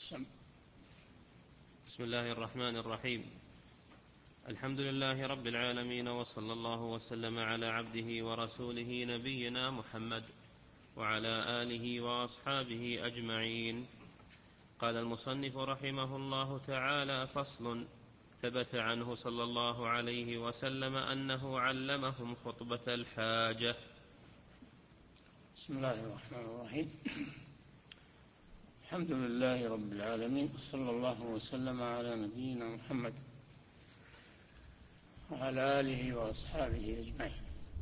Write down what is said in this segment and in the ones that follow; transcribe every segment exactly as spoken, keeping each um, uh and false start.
بسم الله الرحمن الرحيم. الحمد لله رب العالمين، وصلى الله وسلم على عبده ورسوله نبينا محمد وعلى آله وأصحابه أجمعين. قال المصنف رحمه الله تعالى: فصل. ثبت عنه صلى الله عليه وسلم أنه علمهم خطبة الحاجة. بسم الله الرحمن الرحيم. الحمد لله رب العالمين، صلى الله وسلم على نبينا محمد وعلى آله وأصحابه أجمعين.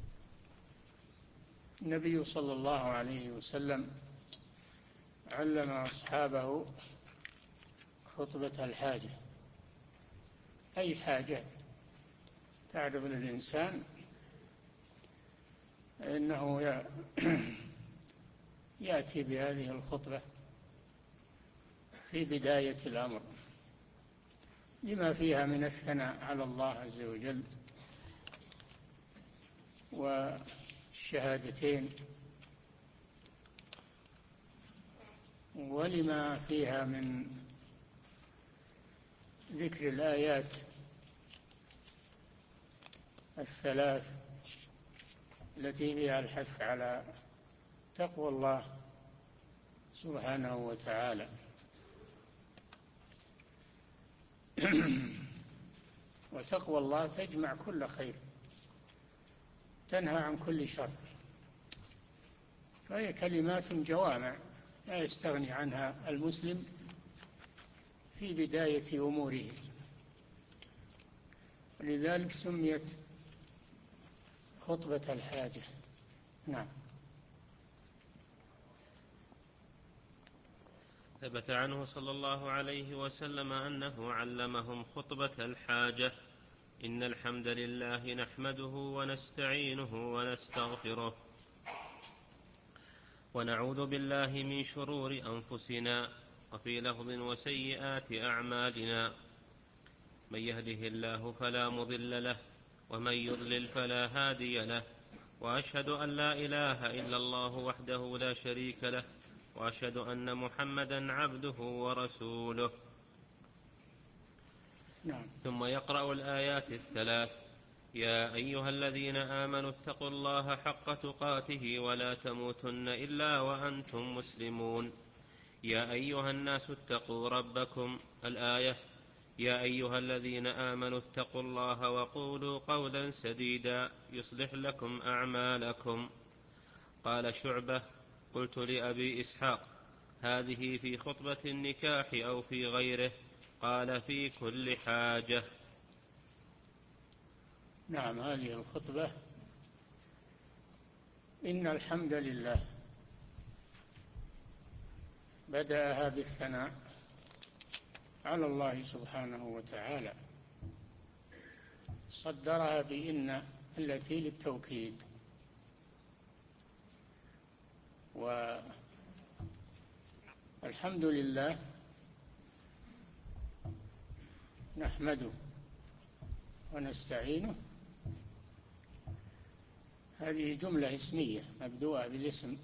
النبي صلى الله عليه وسلم علم أصحابه خطبة الحاجة، أي حاجة تعرف الإنسان إنه يأتي بهذه الخطبة في بداية الأمر، لما فيها من الثناء على الله عز وجل والشهادتين، ولما فيها من ذكر الآيات الثلاث التي فيها الحث على تقوى الله سبحانه وتعالى. وتقوى الله تجمع كل خير، تنهى عن كل شر، فهي كلمات جوامع لا يستغني عنها المسلم في بداية أموره، لذلك سميت خطبة الحاجة. نعم. ثبت عنه صلى الله عليه وسلم أنه علمهم خطبة الحاجة: إن الحمد لله نحمده ونستعينه ونستغفره ونعوذ بالله من شرور أنفسنا وفي لفظ وسيئات أعمالنا، من يهده الله فلا مضل له ومن يضلل فلا هادي له، وأشهد أن لا إله إلا الله وحده لا شريك له، وأشهد أن محمدا عبده ورسوله. نعم. ثم يقرأ الآيات الثلاث: يا أيها الذين آمنوا اتقوا الله حق تقاته ولا تموتن إلا وأنتم مسلمون، يا أيها الناس اتقوا ربكم. الآية: يا أيها الذين آمنوا اتقوا الله وقولوا قولا سديدا يصلح لكم أعمالكم. قال شعبة: قلت لأبي إسحاق: هذه في خطبة النكاح أو في غيره؟ قال: في كل حاجة. نعم، هذه الخطبة إن الحمد لله بدأها بالثناء على الله سبحانه وتعالى، صدرها بإن التي للتوكيد، والحمد لله نحمده ونستعينه، هذه جملة اسمية مبدوءة بالاسم،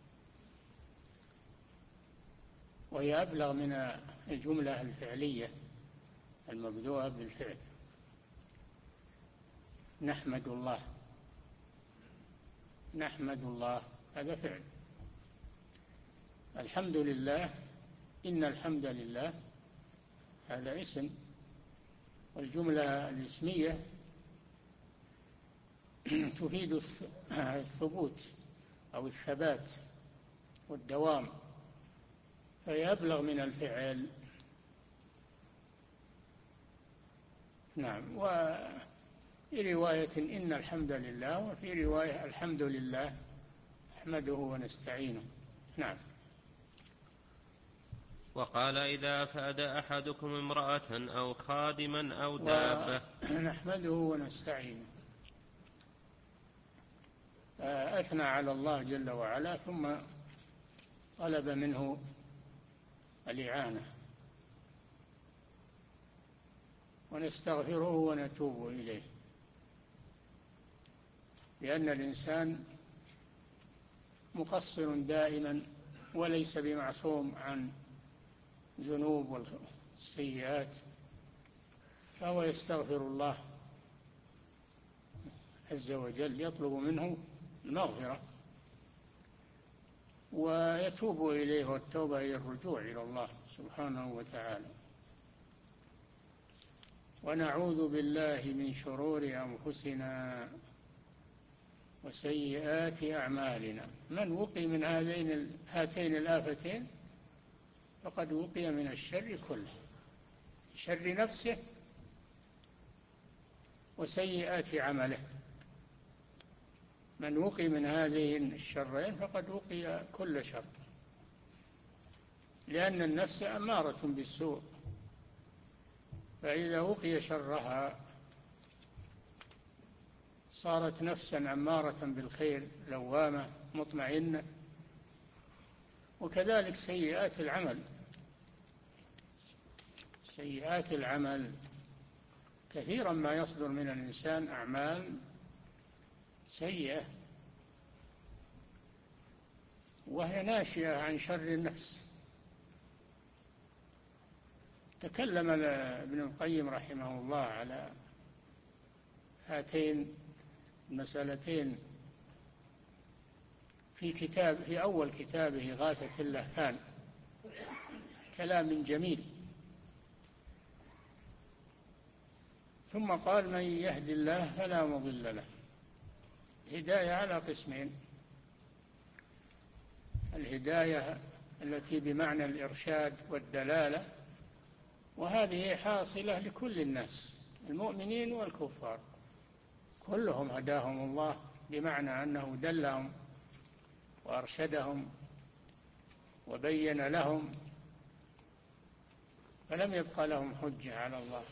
وهي أبلغ من الجملة الفعلية المبدوءة بالفعل. نحمد الله، نحمد الله هذا فعل. الحمد لله، إن الحمد لله هذا اسم، والجملة الاسمية تفيد الثبوت أو الثبات والدوام، فهي أبلغ من الفعل. نعم. وفي رواية إن الحمد لله، وفي رواية الحمد لله نحمده ونستعينه. نعم. وقال: إذا أفاد أحدكم امرأة أو خادما أو دابة. نحمده ونستعينه، أثنى على الله جل وعلا، ثم طلب منه الإعانة. ونستغفره ونتوب إليه، لأن الإنسان مقصر دائما وليس بمعصوم عن الذنوب والسيئات، فهو يستغفر الله عز وجل، يطلب منه المغفرة ويتوب إليه، والتوبة هي الرجوع إلى الله سبحانه وتعالى. ونعوذ بالله من شرور أنفسنا وسيئات أعمالنا. من وقي من هذين هاتين الآفتين فقد وقي من الشر كله، شر نفسه وسيئات عمله. من وقي من هذين الشرين فقد وقي كل شر، لأن النفس أمارة بالسوء، فإذا وقي شرها صارت نفسا أمارة بالخير لوامة مطمئنة. وكذلك سيئات العمل، سيئات العمل كثيرا ما يصدر من الإنسان أعمال سيئة وهي ناشئة عن شر النفس. تكلم ابن القيم رحمه الله على هاتين المسألتين في كتاب في أول كتابه غاثة اللهفان، كلام جميل. ثم قال: من يهد الله فلا مضل له. الهداية على قسمين: الهداية التي بمعنى الإرشاد والدلالة، وهذه حاصلة لكل الناس المؤمنين والكفار، كلهم هداهم الله بمعنى أنه دلهم وأرشدهم وبين لهم، فلم يبق لهم حجة على الله.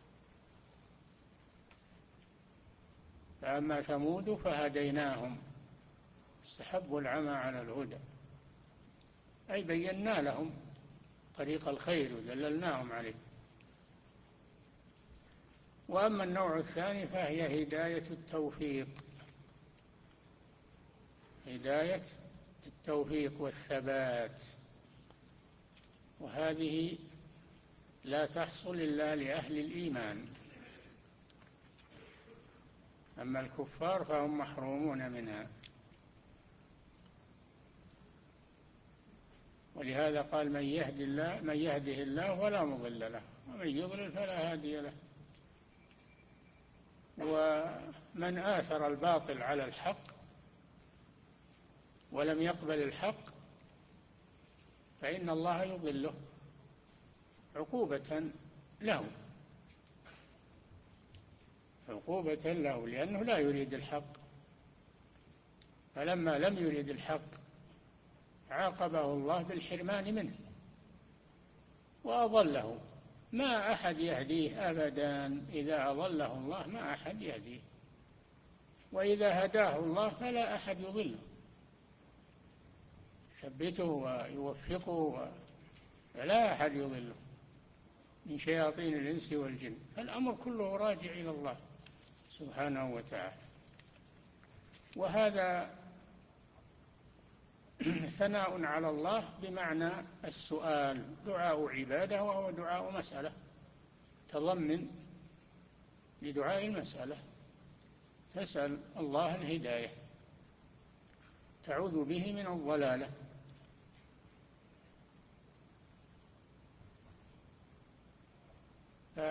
فأما ثمود فهديناهم، استحبوا العمى على الهدى، أي بينا لهم طريق الخير ودللناهم عليه. وأما النوع الثاني فهي هداية التوفيق، هداية التوفيق والثبات، وهذه لا تحصل إلا لأهل الإيمان. أما الكفار فهم محرومون منها. ولهذا قال: من يهد الله من يهده الله فلا مضل له ومن يضلل فلا هادي له. ومن آثر الباطل على الحق ولم يقبل الحق فإن الله يضله عقوبة له، عقوبة له لأنه لا يريد الحق. فلما لم يريد الحق عاقبه الله بالحرمان منه وأضله. ما أحد يهديه أبدا، إذا أضله الله ما أحد يهديه، وإذا هداه الله فلا أحد يضله، يثبته ويوفقه فلا أحد يضله من شياطين الإنس والجن. فالأمر كله راجع إلى الله سبحانه وتعالى. وهذا ثناء على الله بمعنى السؤال، دعاء عبادة وهو دعاء مسألة، تضمن لدعاء المسألة، تسأل الله الهداية، تعوذ به من الضلالة. ف...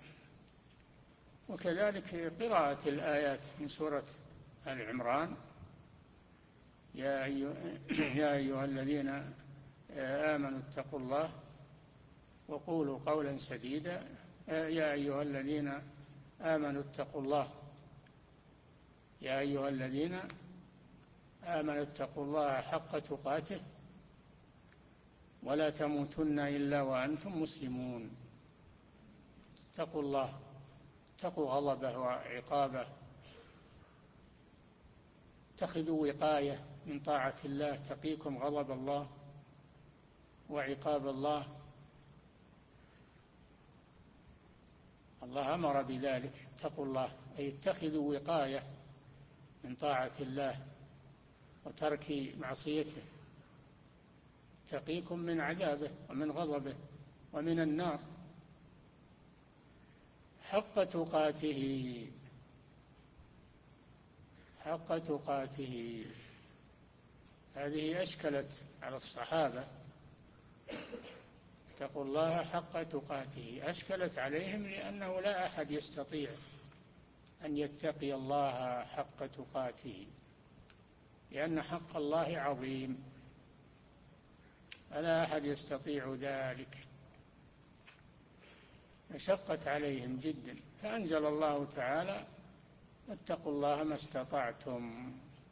وكذلك قراءة الآيات من سورة آل عمران: يا أيها, يا أيها الذين آمنوا اتقوا الله وقولوا قولا سديدا. يا أيها الذين آمنوا اتقوا الله يا أيها الذين آمنوا اتقوا الله حق تقاته ولا تموتن إلا وأنتم مسلمون. اتقوا الله، اتقوا غضبه وعقابه، اتخذوا وقاية من طاعة الله تقيكم غضب الله وعقاب الله. الله أمر بذلك، اتقوا الله أي اتخذوا وقاية من طاعة الله وترك معصيته، تقيكم من عذابه ومن غضبه. ومن النار حق تقاته، حق تقاته. هذه أشكلت على الصحابة، اتقوا الله حق تقاته، أشكلت عليهم لأنه لا أحد يستطيع أن يتقي الله حق تقاته، لأن حق الله عظيم، فلا أحد يستطيع ذلك، فشقت عليهم جدا، فأنزل الله تعالى فاتقوا الله ما استطعتم،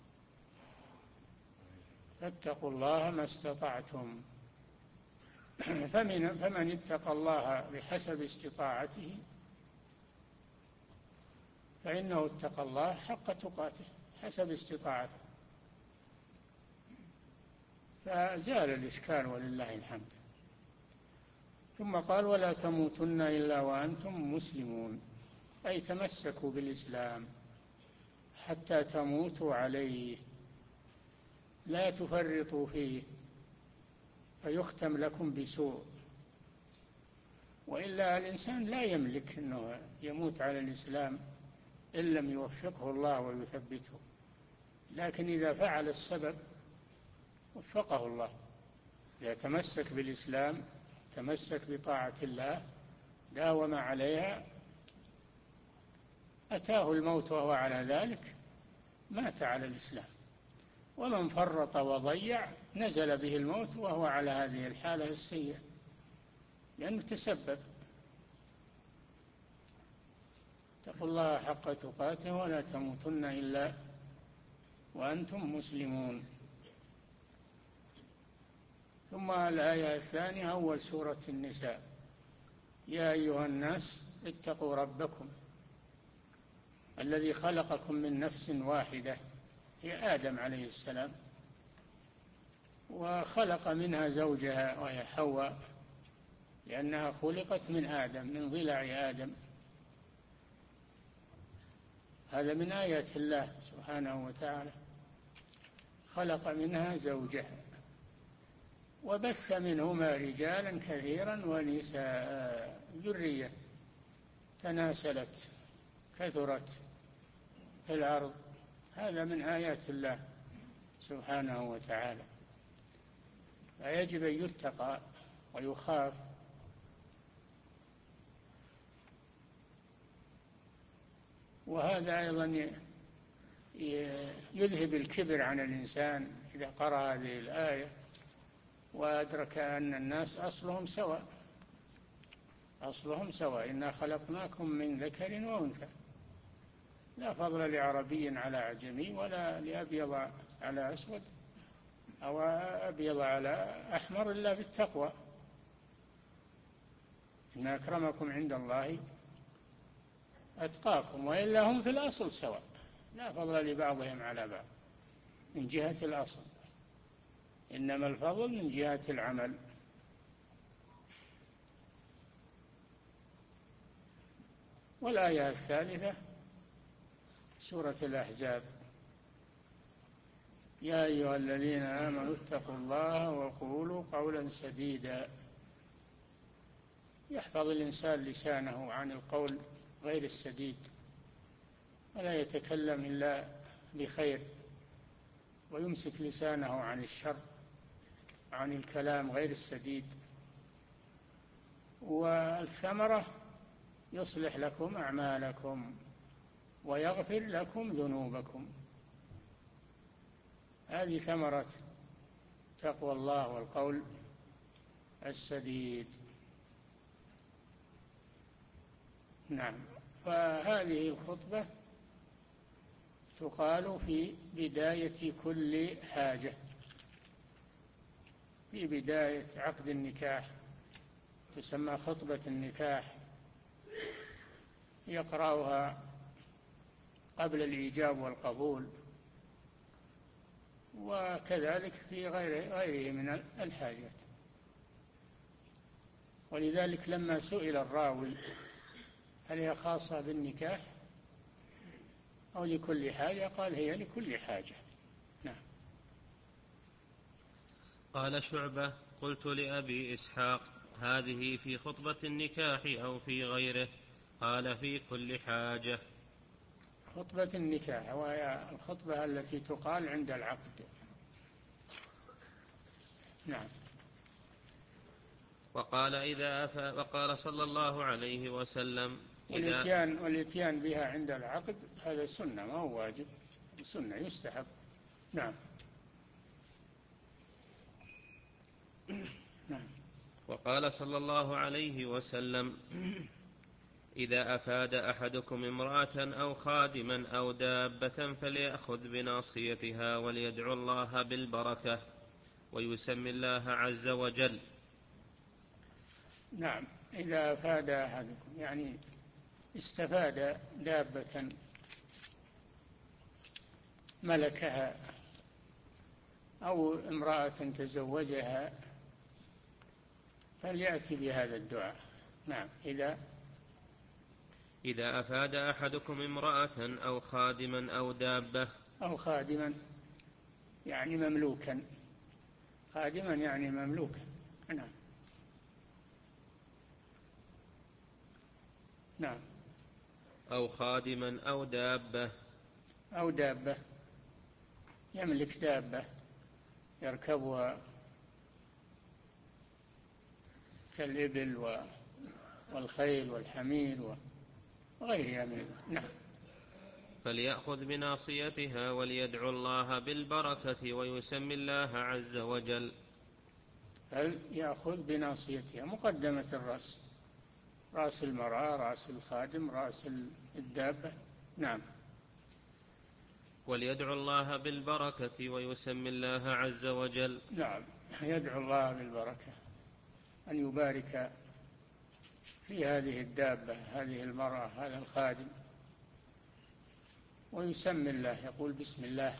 فاتقوا الله ما استطعتم. فمن, فمن اتقى الله بحسب استطاعته فإنه اتقى الله حق تقاته حسب استطاعته، فزال الإشكال ولله الحمد. ثم قال ولا تموتن إلا وأنتم مسلمون، أي تمسكوا بالإسلام حتى تموتوا عليه، لا تفرطوا فيه فيختم لكم بسوء، وإلا الإنسان لا يملك أنه يموت على الإسلام إن لم يوفقه الله ويثبته، لكن إذا فعل السبب وفقه الله، إذا تمسك بالإسلام تمسك بطاعة الله داوم عليها أتاه الموت وهو على ذلك مات على الإسلام. ومن فرط وضيع نزل به الموت وهو على هذه الحالة السيئة لأنه تسبب. اتقوا الله حق تقاته ولا تموتن إلا وأنتم مسلمون. ثم الآية الثانية أول سورة النساء: يا أيها الناس اتقوا ربكم الذي خلقكم من نفس واحدة، هي آدم عليه السلام، وخلق منها زوجها وهي حواء، لأنها خلقت من آدم، من ضلع آدم. هذا من آيات الله سبحانه وتعالى، خلق منها زوجها وبث منهما رجالا كثيرا ونساء، ذرية تناسلت كثرت في الأرض. هذا من آيات الله سبحانه وتعالى، فيجب أن يتقى ويخاف. وهذا أيضا يذهب الكبر عن الإنسان إذا قرأ هذه الآية وأدرك أن الناس أصلهم سواء، أصلهم سواء، إنا خلقناكم من ذكر وأنثى، لا فضل لعربي على أعجمي ولا لأبيض على أسود أو أبيض على أحمر إلا بالتقوى، إن أكرمكم عند الله أتقاكم، وإلا هم في الأصل سواء، لا فضل لبعضهم على بعض من جهة الأصل، إنما الفضل من جهة العمل. والآية الثالثة سورة الأحزاب: يا أيها الذين آمنوا اتقوا الله وقولوا قولا سديدا. يحفظ الإنسان لسانه عن القول غير السديد، ولا يتكلم إلا بخير، ويمسك لسانه عن الشر، عن الكلام غير السديد. والثمرة يصلح لكم أعمالكم ويغفر لكم ذنوبكم. هذه ثمرة تقوى الله والقول السديد. نعم. فهذه الخطبة تقال في بداية كل حاجة، في بداية عقد النكاح تسمى خطبة النكاح، يقرأها قبل الإيجاب والقبول، وكذلك في غير غيره من الحاجات. ولذلك لما سئل الراوي هل هي خاصة بالنكاح أو لكل حاجة، قال هي لكل حاجة. نعم. قال شعبة: قلت لأبي إسحاق: هذه في خطبة النكاح أو في غيره؟ قال في كل حاجة. خطبة النكاح وهي الخطبة التي تقال عند العقد. نعم. وقال إذا أفا وقال صلى الله عليه وسلم والإتيان, والإتيان بها عند العقد هذا سنة، ما هو واجب، سنة يستحب. نعم. نعم. وقال صلى الله عليه وسلم إذا أفاد أحدكم امرأة أو خادما أو دابة فليأخذ بناصيتها وليدعو الله بالبركة ويسمي الله عز وجل. نعم. إذا أفاد أحدكم يعني استفاد دابة ملكها أو امرأة تزوجها فليأتي بهذا الدعاء. نعم. إذا إذا أفاد أحدكم امرأة أو خادما أو دابة. أو خادما يعني مملوكا، خادما يعني مملوكا. نعم. نعم. أو خادما أو دابة. أو دابة يملك دابة يركبها كالإبل والخيل والحمير وغيرها من. نعم. فليأخذ بناصيتها وليدعو الله بالبركة ويسمي الله عز وجل. فليأخذ بناصيتها مقدمة الرأس، رأس المرأة، رأس الخادم، رأس الدابة. نعم. وليدعو الله بالبركة ويسمي الله عز وجل. نعم. يدعو الله بالبركة، أن يبارك في هذه الدابة، هذه المرأة، هذا الخادم، ويسمي الله، يقول بسم الله،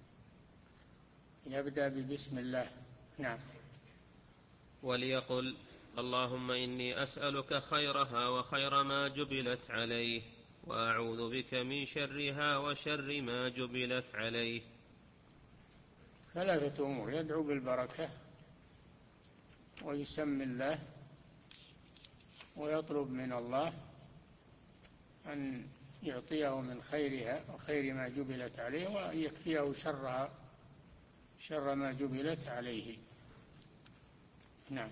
يبدأ ببسم الله. نعم. وليقل اللهم إني أسألك خيرها وخير ما جبلت عليه وأعوذ بك من شرها وشر ما جبلت عليه. ثلاثة أمور: يدعو بالبركة ويسمي الله ويطلب من الله أن يعطيه من خيرها وخير ما جبلت عليه وأن يكفيه شرها، شر ما جبلت عليه. نعم.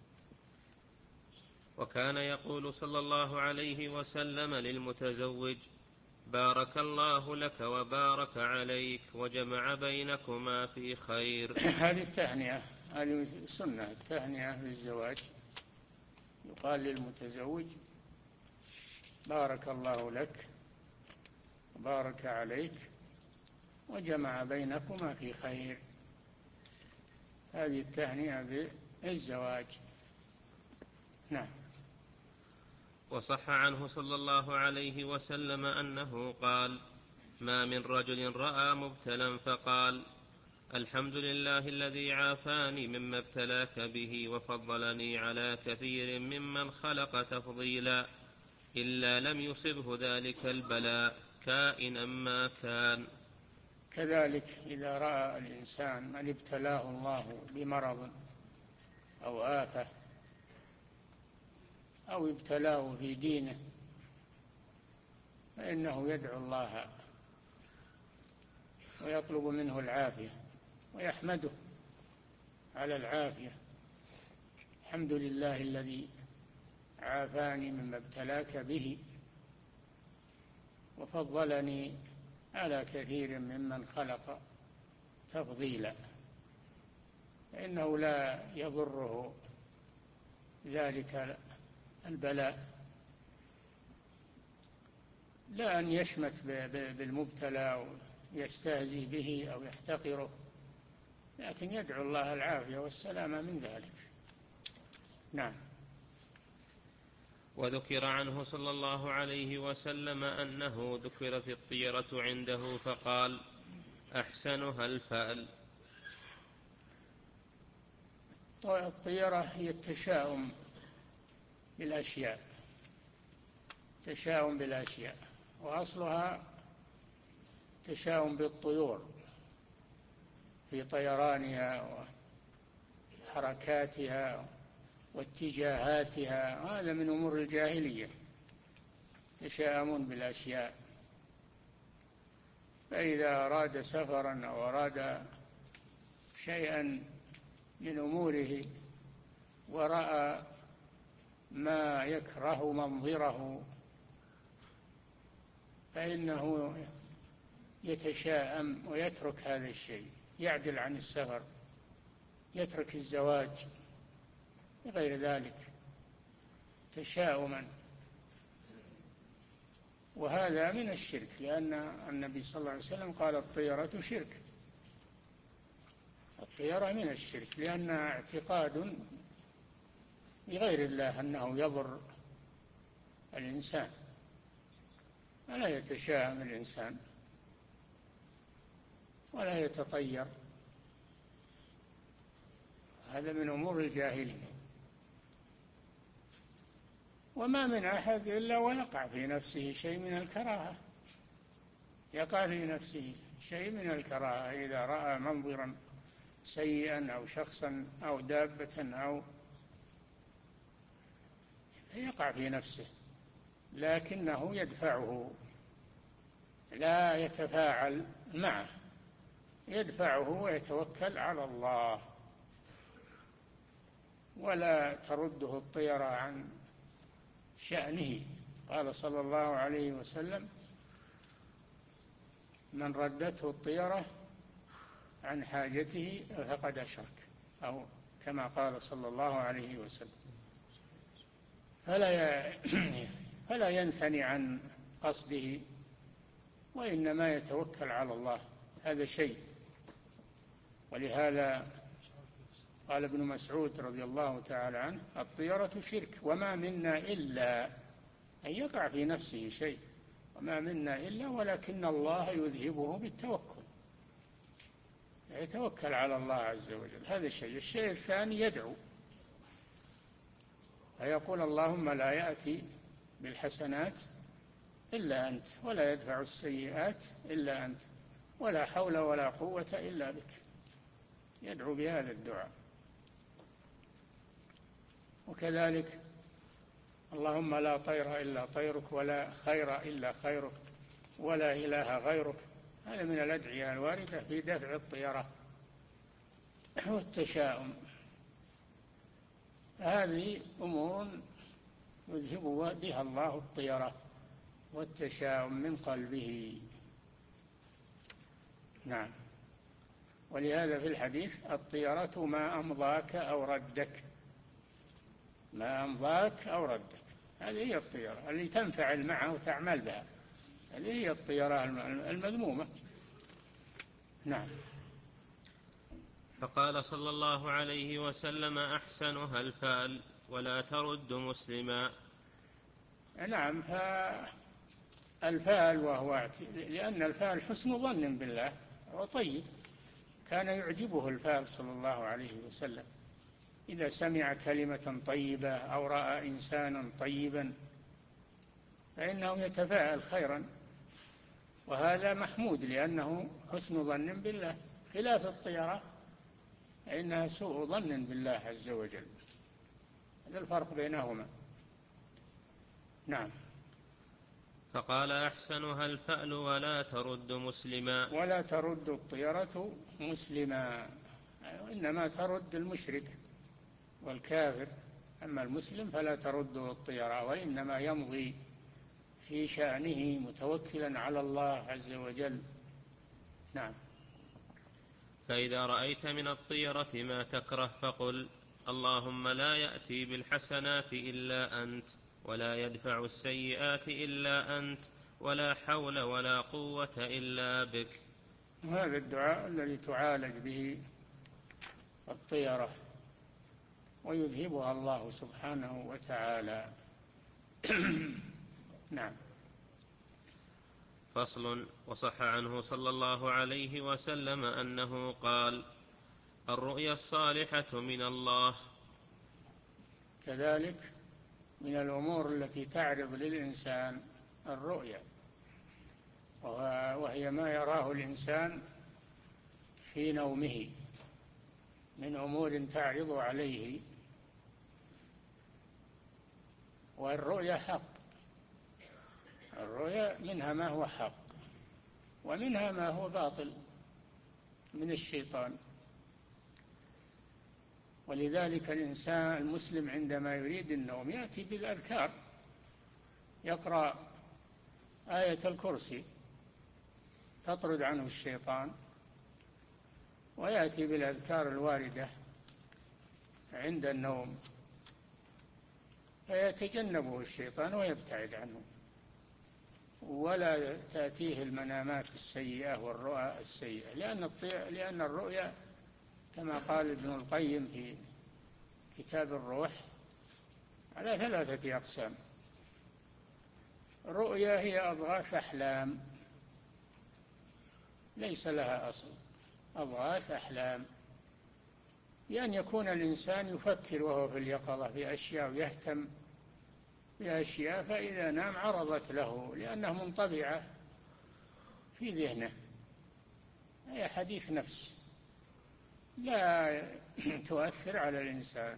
وكان يقول صلى الله عليه وسلم للمتزوج بارك الله لك وبارك عليك وجمع بينكما في خير. هذه التهنئة، هذه سنة التهنئة للزواج، يقال للمتزوج بارك الله لك وبارك عليك وجمع بينكما في خير. هذه التهنئة بالزواج. نعم. وصح عنه صلى الله عليه وسلم أنه قال ما من رجل رأى مبتلا فقال الحمد لله الذي عافاني مما ابتلاك به وفضلني على كثير ممن خلق تفضيلا إلا لم يصبه ذلك البلاء كائنا ما كان. كذلك إذا رأى الإنسان من ابتلاه الله بمرض أو آفة أو ابتلاه في دينه فإنه يدعو الله ويطلب منه العافية ويحمده على العافية. الحمد لله الذي عافاني مما ابتلاك به وفضلني على كثير ممن خلق تفضيلا، فإنه لا يضره ذلك البلاء، لا أن يشمت بالمبتلى ويستهزئ به أو يحتقره، لكن يدعو الله العافية والسلامة من ذلك. نعم. وذكر عنه صلى الله عليه وسلم أنه ذكرت الطيرة عنده فقال أحسنها الفأل. الطيرة هي التشاؤم بالأشياء، تشاؤم بالأشياء، وأصلها تشاؤم بالطيور في طيرانها وحركاتها واتجاهاتها، هذا من أمور الجاهلية، يتشاءمون بالأشياء. فإذا أراد سفرا أو أراد شيئا من أموره ورأى ما يكره منظره فإنه يتشاءم ويترك هذا الشيء، يعدل عن السفر، يترك الزواج بغير ذلك تشاؤما. وهذا من الشرك، لأن النبي صلى الله عليه وسلم قال الطيرة شرك. الطيرة من الشرك لأنها اعتقاد بغير الله أنه يضر الإنسان، ولا يتشاءم الإنسان ولا يتطير، هذا من أمور الجاهلية. وما من أحد إلا ويقع في نفسه شيء من الكراهة، يقع في نفسه شيء من الكراهة إذا رأى منظرا سيئا أو شخصا أو دابة أو يقع في نفسه، لكنه يدفعه، لا يتفاعل معه، يدفعه ويتوكل على الله، ولا ترده الطيرة عن شأنه. قال صلى الله عليه وسلم: من ردته الطيرة عن حاجته فقد أشرك، أو كما قال صلى الله عليه وسلم. فلا فلا ينثني عن قصده، وإنما يتوكل على الله، هذا شيء. ولهذا قال ابن مسعود رضي الله تعالى عنه: الطيرة شرك وما منا إلا، أن يقع في نفسه شيء، وما منا إلا ولكن الله يذهبه بالتوكل، يتوكل على الله عز وجل، هذا الشيء. الشيء الثاني يدعو فيقول: اللهم لا يأتي بالحسنات إلا أنت، ولا يدفع السيئات إلا أنت، ولا حول ولا قوة إلا بك، يدعو بهذا الدعاء. وكذلك: اللهم لا طير إلا طيرك، ولا خير إلا خيرك، ولا إله غيرك، هذا من الأدعية الواردة في دفع الطيرة والتشاؤم. هذه أمور يذهب بها الله الطيرة والتشاؤم من قلبه. نعم. ولهذا في الحديث: الطيرة ما أمضاك أو ردك، ما أمضاك أو ردك، هذه هي الطيرة اللي تنفعل معه وتعمل بها، هذه هي الطيرة المذمومة. نعم. فقال صلى الله عليه وسلم: أحسنها الفأل ولا ترد مسلما. نعم. فالفأل وهو، لأن الفأل حسن ظن بالله وطيب، كان يعجبه الفأل صلى الله عليه وسلم إذا سمع كلمة طيبة أو رأى إنسانا طيبا فإنه يتفاءل خيرا، وهذا محمود لأنه حسن ظن بالله، خلاف الطيرة فإنها سوء ظن بالله عز وجل، هذا الفرق بينهما. نعم. فقال: أحسنها الفأل ولا ترد مسلما. ولا ترد الطيرة مسلما، إنما ترد المشرك والكافر، أما المسلم فلا ترده الطيرة، وإنما يمضي في شأنه متوكلا على الله عز وجل. نعم. فإذا رأيت من الطيرة ما تكره فقل: اللهم لا يأتي بالحسنات إلا أنت، ولا يدفع السيئات إلا أنت، ولا حول ولا قوة إلا بك. هذا الدعاء الذي تعالج به الطيرة ويذهبها الله سبحانه وتعالى. نعم. فصل. وصح عنه صلى الله عليه وسلم أنه قال: الرؤيا الصالحة من الله. كذلك من الأمور التي تعرض للإنسان الرؤيا، وهي ما يراه الإنسان في نومه من أمور تعرض عليه والرؤيا حق. الرؤيا منها ما هو حق ومنها ما هو باطل من الشيطان. ولذلك الإنسان المسلم عندما يريد النوم يأتي بالأذكار، يقرأ آية الكرسي تطرد عنه الشيطان، ويأتي بالأذكار الواردة عند النوم فيتجنبه الشيطان ويبتعد عنه، ولا تأتيه المنامات السيئة والرؤى السيئة. لأن لأن الرؤيا كما قال ابن القيم في كتاب الروح على ثلاثة أقسام. رؤيا هي أضغاث أحلام ليس لها أصل، أضغاث أحلام، بأن يكون الإنسان يفكر وهو في اليقظة بأشياء ويهتم بأشياء، فإذا نام عرضت له لأنها منطبعة في ذهنه، هي حديث نفس لا تؤثر على الإنسان.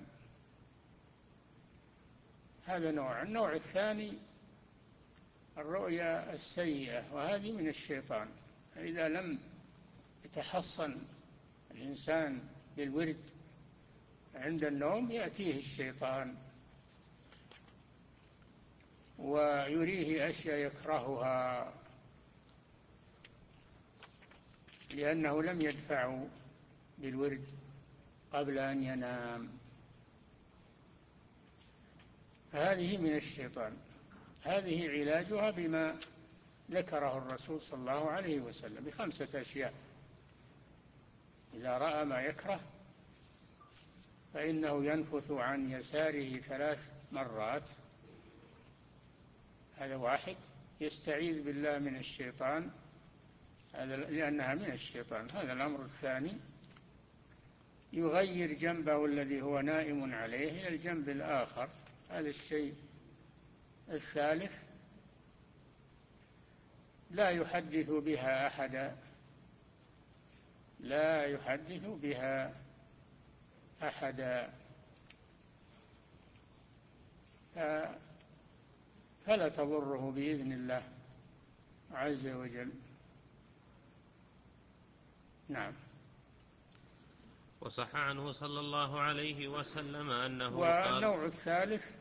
هذا نوع. النوع الثاني الرؤيا السيئة، وهذه من الشيطان. إذا لم يتحصن الإنسان بالورد عند النوم يأتيه الشيطان ويريه أشياء يكرهها لأنه لم يدفعه بالورد قبل أن ينام. هذه من الشيطان. هذه علاجها بما ذكره الرسول صلى الله عليه وسلم بخمسة أشياء. إذا رأى ما يكره فإنه ينفث عن يساره ثلاث مرات، هذا واحد. يستعيذ بالله من الشيطان، هذا لأنها من الشيطان. هذا الأمر الثاني. يغير جنبه الذي هو نائم عليه إلى الجنب الآخر، هذا الشيء الثالث. لا يحدث بها أحدا، لا يحدث بها أحدا، فلا تضره بإذن الله عز وجل. نعم. وصح عنه صلى الله عليه وسلم أنه قال. والنوع الثالث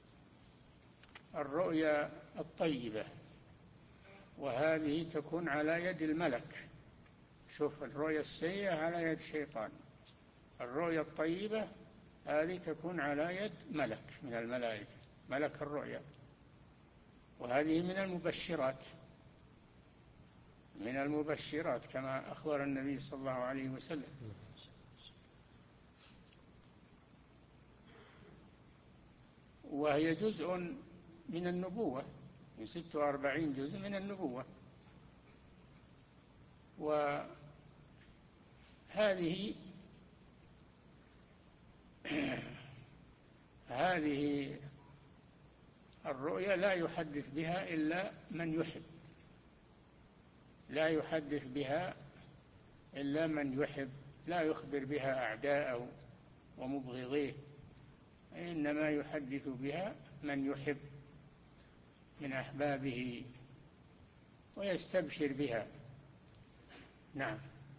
الرؤيا الطيبة، وهذه تكون على يد الملك. شوف، الرؤيا السيئة على يد شيطان، الرؤيا الطيبة هذه تكون على يد ملك من الملائكة، ملك الرؤيا، وهذه من المبشرات، من المبشرات كما أخبر النبي صلى الله عليه وسلم. وهي جزء من النبوة، من ست وأربعين جزء من النبوة. وهذه هذه الرؤيا لا يحدث بها إلا من يحب، لا يحدث بها إلا من يحب، لا يخبر بها أعداءه ومبغضيه، إنما يحدث بها من يحب من أحبابه ويستبشر بها. نعم.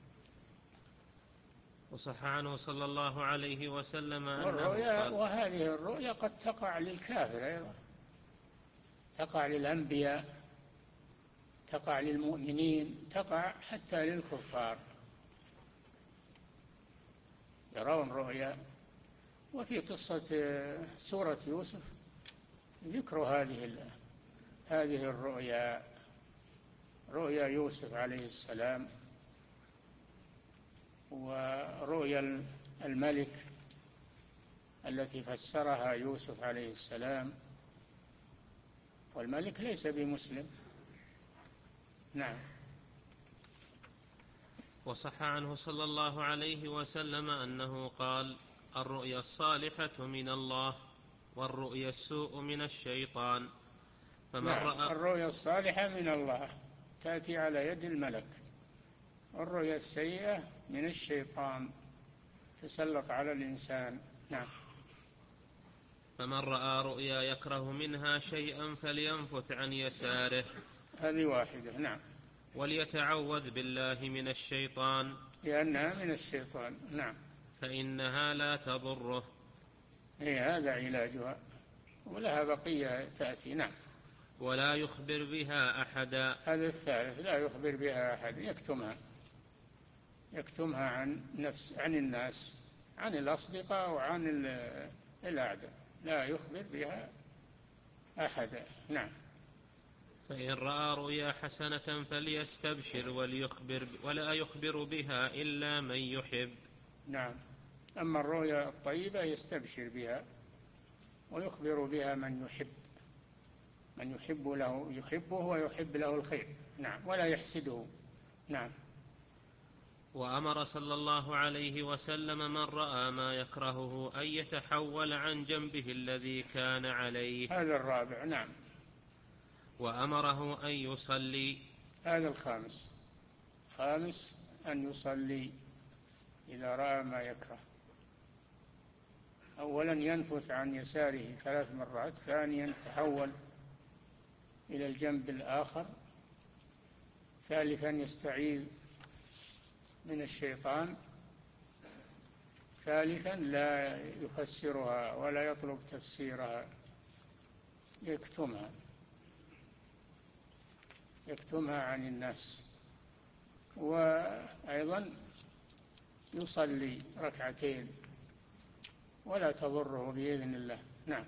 وصح عنه صلى الله عليه وسلم أنه قال. وهذه الرؤيا قد تقع للكافر أيضا، تقع للأنبياء، تقع للمؤمنين، تقع حتى للكفار، يرون رؤيا. وفي قصة سورة يوسف ذكر هذه هذه الرؤيا، رؤيا يوسف عليه السلام، ورؤيا الملك التي فسرها يوسف عليه السلام، والملك ليس بمسلم. نعم. وصح عنه صلى الله عليه وسلم أنه قال: الرؤيا الصالحة من الله، والرؤيا السوء من الشيطان. فمن نعم. رأى الرؤيا الصالحة من الله تأتي على يد الملك، والرؤيا السيئة من الشيطان تسلط على الإنسان. نعم. فمن رأى رؤيا يكره منها شيئا فلينفث عن يساره. هذه واحدة. نعم. وليتعوذ بالله من الشيطان، لأنها من الشيطان. نعم. فإنها لا تضره. إيه، هذا علاجها، ولها بقية تأتي. نعم. ولا يخبر بها أحدا. هذا الثالث، لا يخبر بها أحد، يكتمها يكتمها عن نفس عن الناس، عن الأصدقاء وعن الأعداء، لا يخبر بها أحدا. نعم. فإن رأى رؤيا حسنة فليستبشر وليخبر ولا يخبر بها إلا من يحب. نعم. أما الرؤيا الطيبة يستبشر بها ويخبر بها من يحب، من يحب له يحبه ويحب له الخير. نعم. ولا يحسده. نعم. وأمر صلى الله عليه وسلم من رأى ما يكرهه أن يتحول عن جنبه الذي كان عليه. هذا الرابع. نعم. وأمره أن يصلي. هذا الخامس. خامس أن يصلي إذا رأى ما يكره. أولا ينفث عن يساره ثلاث مرات، ثانيا تحول إلى الجنب الآخر، ثالثا يستعيذ من الشيطان، ثالثا لا يفسرها ولا يطلب تفسيرها، يكتمها يكتمها عن الناس. وأيضا يصلي ركعتين ولا تضره بإذن الله. نعم.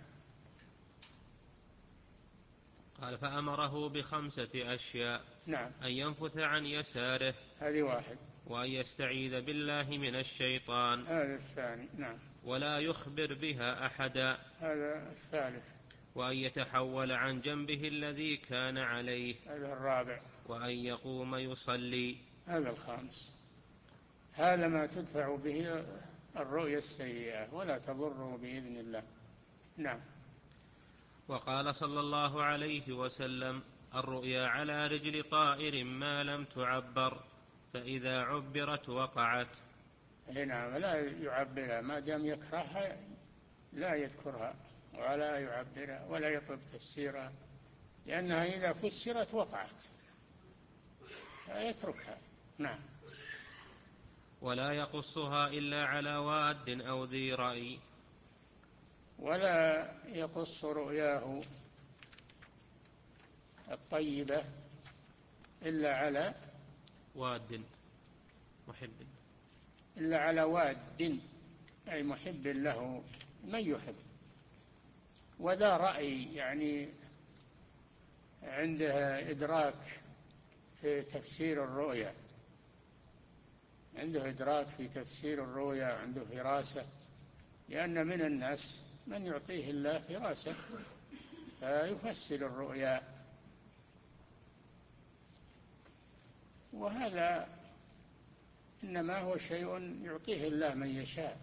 قال فأمره بخمسة أشياء. نعم. أن ينفث عن يساره، هذه واحد. وأن يستعيذ بالله من الشيطان، هذا الثاني. نعم. ولا يخبر بها أحدا، هذا الثالث. وأن يتحول عن جنبه الذي كان عليه، هذا الرابع. وأن يقوم يصلي. هذا الخامس. هذا ما تدفع به الرؤيا السيئة ولا تضره بإذن الله. نعم. وقال صلى الله عليه وسلم الرؤيا على رجل طائر ما لم تعبر، فإذا عبرت وقعت. نعم. لا يعبرها ما دام يكرهها، لا يذكرها ولا يعبرها ولا يطلب تفسيرها، لأنها إذا فسرت وقعت، يتركها. نعم. ولا يقصها إلا على واد أو ذي رأي. ولا يقص رؤياه الطيبة إلا على واد محب. إلا على واد، أي محب له، من يحب. وذا رأي يعني عنده إدراك في تفسير الرؤيا، عنده إدراك في تفسير الرؤيا، عنده فراسة، لأن من الناس من يعطيه الله فراسة فيفسر الرؤيا، وهذا إنما هو شيء يعطيه الله من يشاء،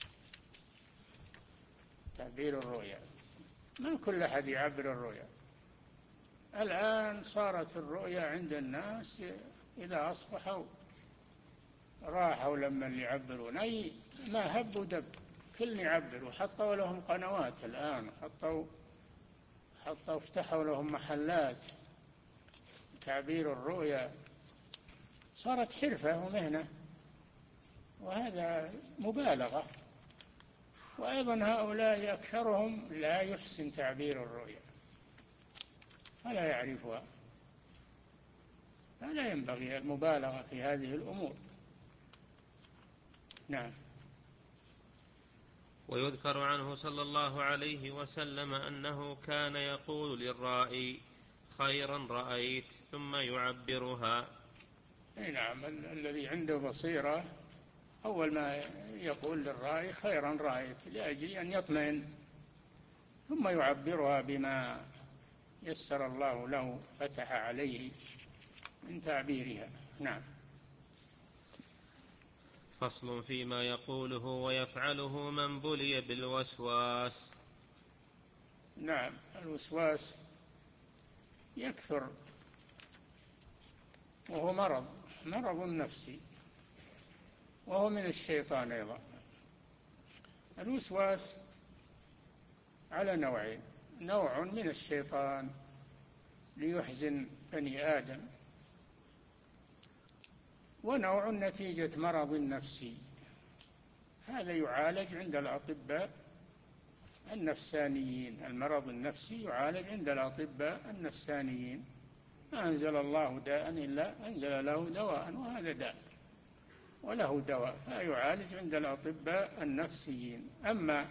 تعبير الرؤيا. ما كل أحد يعبر الرؤيا. الآن صارت الرؤيا عند الناس إذا أصبحوا راحوا لما يعبرون، أي ما هب ودب كل يعبر، وحطوا لهم قنوات الآن، حطوا حطوا افتحوا لهم محلات تعبير الرؤيا، صارت حرفة ومهنة، وهذا مبالغة. وأيضا هؤلاء أكثرهم لا يحسن تعبير الرؤيا فلا يعرفها، فلا ينبغي المبالغة في هذه الأمور. نعم. ويذكر عنه صلى الله عليه وسلم أنه كان يقول للرائي خيرا رأيت ثم يعبرها. نعم. الذي عنده بصيرة أول ما يقول للرائي خيرا رأيت، لأجل أن يطمئن، ثم يعبرها بما يسر الله له فتح عليه من تعبيرها. نعم. فصل فيما يقوله ويفعله من بلي بالوسواس. نعم. الوسواس يكثر، وهو مرض مرض نفسي، وهو من الشيطان أيضا. الوسواس على نوعين: نوع من الشيطان ليحزن بني آدم، ونوع نتيجة مرض نفسي، هذا يعالج عند الأطباء النفسانيين. المرض النفسي يعالج عند الأطباء النفسانيين، ما أنزل الله داء إلا أنزل له دواء، وهذا داء وله دواء، فيعالج عند الأطباء النفسيين. أما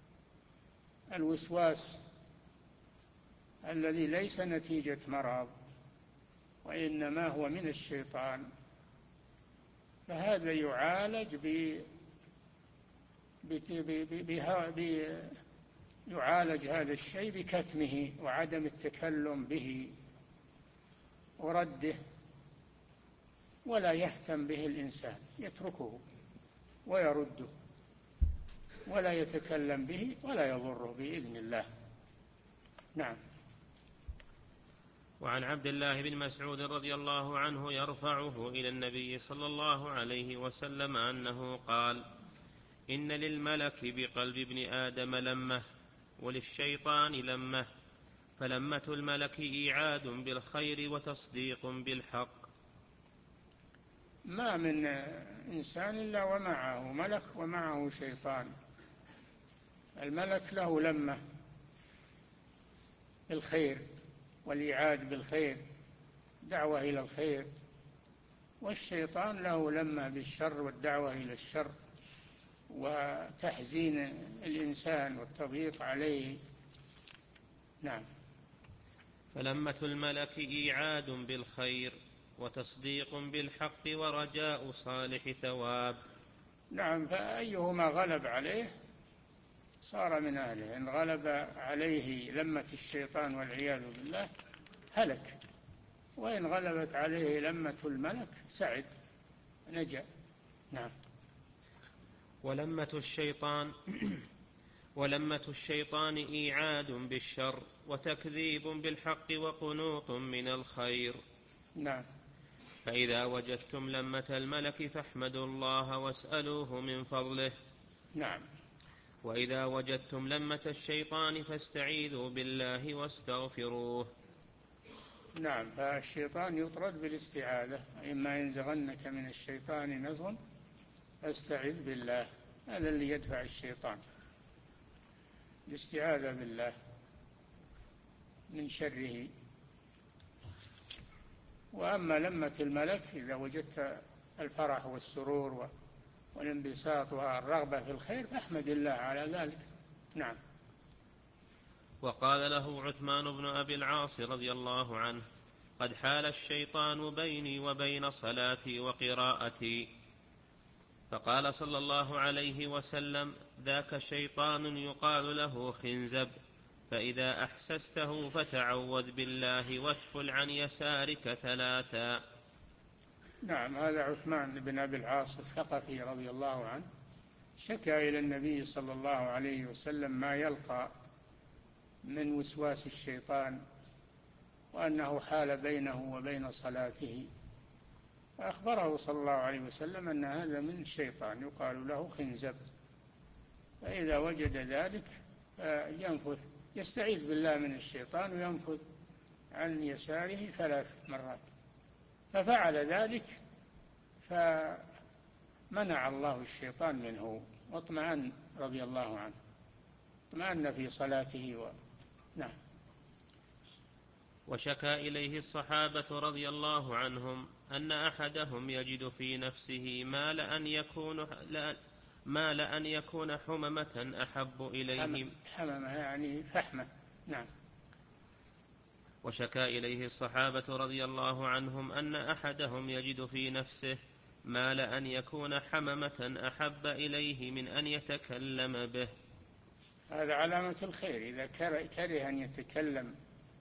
الوسواس الذي ليس نتيجة مرض وإنما هو من الشيطان، فهذا يعالج ب يعالج هذا الشيء بكتمه وعدم التكلم به ورده، ولا يهتم به الإنسان، يتركه ويرده ولا يتكلم به ولا يضره بإذن الله. نعم. وعن عبد الله بن مسعود رضي الله عنه يرفعه إلى النبي صلى الله عليه وسلم أنه قال: إن للملك بقلب ابن آدم لمة، وللشيطان لمة، فلمة الملك إيعاد بالخير وتصديق بالحق. ما من إنسان إلا ومعه ملك ومعه شيطان. الملك له لمة بالخير والإيعاد بالخير، دعوة إلى الخير، والشيطان له لمة بالشر والدعوة إلى الشر وتحزين الإنسان والتضييق عليه. نعم. فلمة الملك إيعاد بالخير وتصديق بالحق ورجاء صالح ثواب. نعم، فأيهما غلب عليه صار من أهله. إن غلب عليه لمة الشيطان والعياذ بالله هلك، وإن غلبت عليه لمة الملك سعد نجا. نعم. ولمة الشيطان ولمة الشيطان إيعاد بالشر وتكذيب بالحق وقنوط من الخير. نعم. فإذا وجدتم لمة الملك فاحمدوا الله واسألوه من فضله. نعم. وإذا وجدتم لمة الشيطان فاستعيذوا بالله واستغفروه. نعم، فالشيطان يطرد بالاستعاذة: إما ينزغنك من الشيطان نزغ فاستعذ بالله، هذا اللي يدفع الشيطان، الاستعاذة بالله من شره. وأما لمة الملك إذا وجدت الفرح والسرور والانبساط والرغبة في الخير فاحمد الله على ذلك. نعم. وقال له عثمان بن أبي العاص رضي الله عنه: قد حال الشيطان بيني وبين صلاتي وقراءتي. فقال صلى الله عليه وسلم: ذاك شيطان يقال له خنزب، فإذا أحسسته فتعوذ بالله واتفل عن يسارك ثلاثا. نعم، هذا عثمان بن أبي العاص الثقفي رضي الله عنه شكى إلى النبي صلى الله عليه وسلم ما يلقى من وسواس الشيطان، وأنه حال بينه وبين صلاته، فأخبره صلى الله عليه وسلم أن هذا من الشيطان يقال له خنزب، فإذا وجد ذلك ينفث، يستعيذ بالله من الشيطان وينفث عن يساره ثلاث مرات. ففعل ذلك فمنع الله الشيطان منه واطمأن رضي الله عنه، اطمأن في صلاته و... نعم. وشكى إليه الصحابة رضي الله عنهم أن أحدهم يجد في نفسه ما لأن يكون ما لأن يكون حممة أحب إليه. حممة يعني فحمة. نعم. وشكى إليه الصحابة رضي الله عنهم أن أحدهم يجد في نفسه ما لأن يكون حممة أحب إليه من أن يتكلم به. هذا علامة الخير، إذا كره أن يتكلم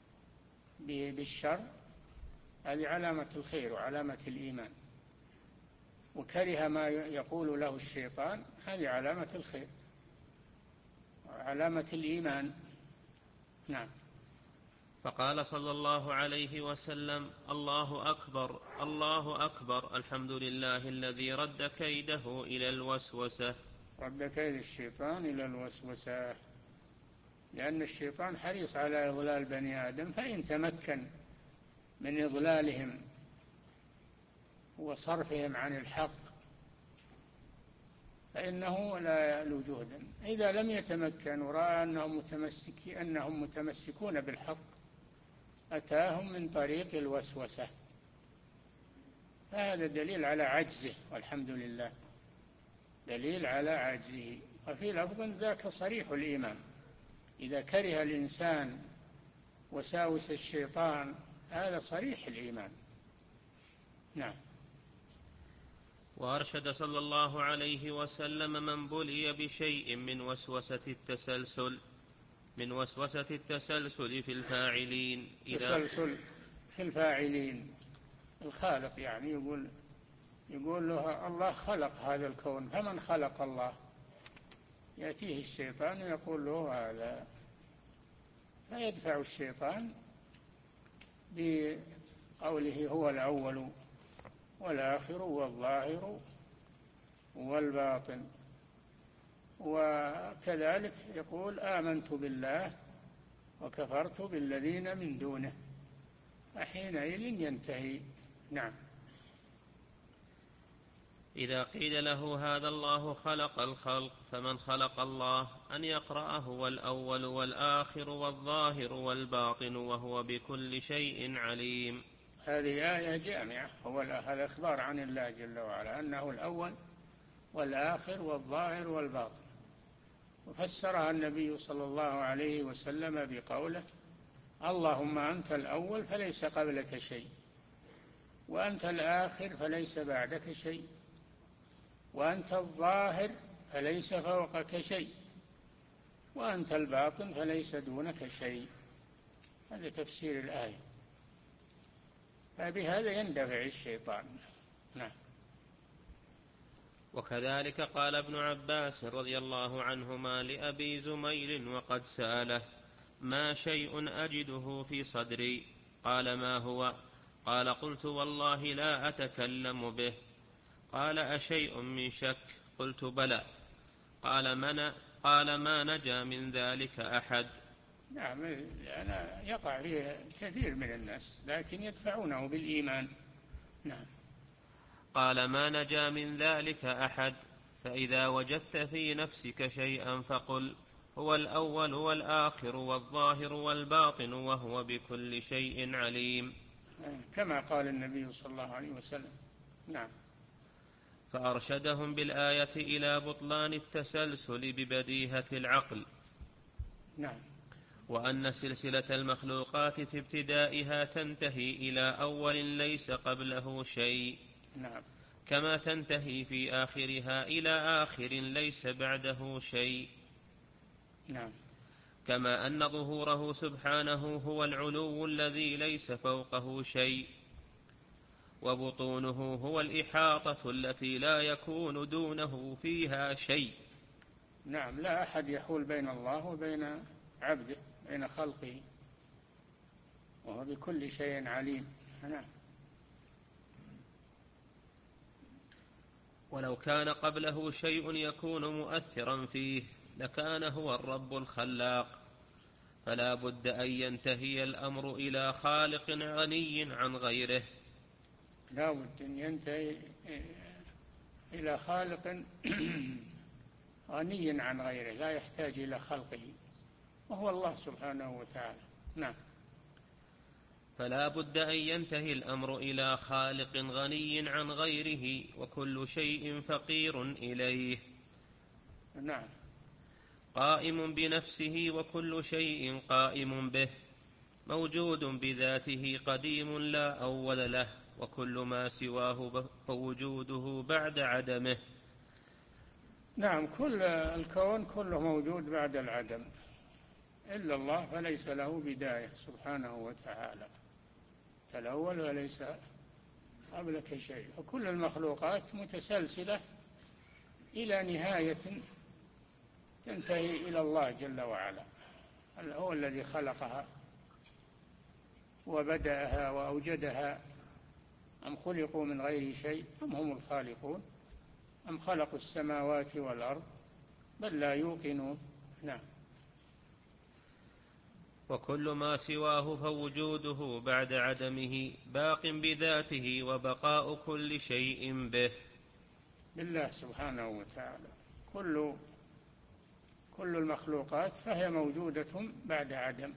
بالشر هذه علامة الخير وعلامة الإيمان، وكره ما يقول له الشيطان هذه علامة الخير وعلامة الإيمان. نعم. فقال صلى الله عليه وسلم: الله أكبر الله أكبر، الحمد لله الذي رد كيده إلى الوسوسة. رد كيد الشيطان إلى الوسوسة. لأن الشيطان حريص على إضلال بني آدم، فإن تمكن من إضلالهم وصرفهم عن الحق فإنه لا يألو جهدا. إذا لم يتمكن ورأى أنهم متمسكين أنهم متمسكون بالحق أتاهم من طريق الوسوسة، هذا دليل على عجزه، والحمد لله دليل على عجزه. وفي لفظ ذاك صريح الإيمان، إذا كره الإنسان وساوس الشيطان هذا صريح الإيمان. نعم. وأرشد صلى الله عليه وسلم من بلي بشيء من وسوسة التسلسل من وسوسة التسلسل في الفاعلين تسلسل في الفاعلين، الخالق يعني يقول يقول له الله خلق هذا الكون، فمن خلق الله؟ يأتيه الشيطان ويقول له هذا، فيدفع الشيطان بقوله هو الأول والآخر والظاهر والباطن. وكذلك يقول آمنت بالله وكفرت بالذين من دونه، فحينئذ ينتهي. نعم. إذا قيل له هذا الله خلق الخلق فمن خلق الله أن يقرأ هو الأول والآخر والظاهر والباطن وهو بكل شيء عليم. هذه آية جامعة، هو هذا إخبار عن الله جل وعلا أنه الأول والآخر والظاهر والباطن، وفسرها النبي صلى الله عليه وسلم بقوله اللهم أنت الأول فليس قبلك شيء، وأنت الآخر فليس بعدك شيء، وأنت الظاهر فليس فوقك شيء، وأنت الباطن فليس دونك شيء. هذا تفسير الآية، فبهذا يندفع الشيطان. نعم. وكذلك قال ابن عباس رضي الله عنهما لأبي زميل وقد سأله ما شيء أجده في صدري؟ قال ما هو؟ قال قلت والله لا أتكلم به. قال أشيء من شك؟ قلت بلى. قال من قال ما نجا من ذلك أحد. نعم، أنا يقع فيه كثير من الناس لكن يدفعونه بالإيمان. نعم. قال ما نجا من ذلك أحد، فإذا وجدت في نفسك شيئا فقل هو الأول والآخر والظاهر والباطن وهو بكل شيء عليم، كما قال النبي صلى الله عليه وسلم. نعم. فأرشدهم بالآية إلى بطلان التسلسل ببديهة العقل. نعم. وأن سلسلة المخلوقات في ابتدائها تنتهي إلى أول ليس قبله شيء. نعم. كما تنتهي في آخرها إلى آخر ليس بعده شيء. نعم. كما أن ظهوره سبحانه هو العلو الذي ليس فوقه شيء، وبطونه هو الإحاطة التي لا يكون دونه فيها شيء. نعم، لا أحد يحول بين الله وبين عبده، بين خلقه، وهو بكل شيء عليم. نعم. ولو كان قبله شيء يكون مؤثرا فيه لكان هو الرب الخلاق، فلا بد أن ينتهي الأمر إلى خالق غني عن غيره. لا بد أن ينتهي إلى خالق غني عن غيره، لا يحتاج إلى خلقه، وهو الله سبحانه وتعالى. نعم. فلا بد أن ينتهي الأمر إلى خالق غني عن غيره وكل شيء فقير إليه. نعم. قائم بنفسه وكل شيء قائم به، موجود بذاته قديم لا أول له، وكل ما سواه فوجوده بعد عدمه. نعم، كل الكون كله موجود بعد العدم إلا الله، فليس له بداية سبحانه وتعالى، الأول وليس قبلك شيء. وكل المخلوقات متسلسلة إلى نهاية تنتهي إلى الله جل وعلا، هو الذي خلقها وبدأها وأوجدها. أم خلقوا من غير شيء أم هم الخالقون أم خلقوا السماوات والأرض بل لا يوقنون. نعم. وكل ما سواه فوجوده بعد عدمه باق بذاته وبقاء كل شيء به بالله سبحانه وتعالى. كل كل المخلوقات فهي موجودة بعد عدم،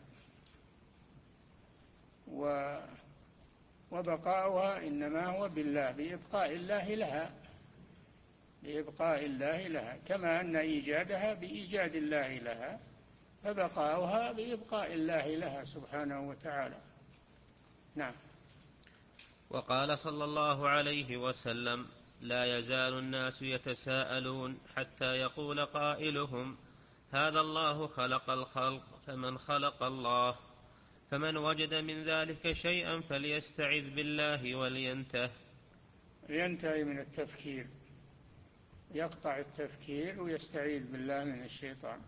وبقاؤها إنما هو بالله، بإبقاء الله لها، بإبقاء الله لها، كما أن إيجادها بإيجاد الله لها، فبقاؤها بإبقاء الله لها سبحانه وتعالى. نعم. وقال صلى الله عليه وسلم: لا يزال الناس يتساءلون حتى يقول قائلهم: هذا الله خلق الخلق فمن خلق الله؟ فمن وجد من ذلك شيئا فليستعذ بالله ولينته. ينتهي من التفكير، يقطع التفكير ويستعيذ بالله من الشيطان.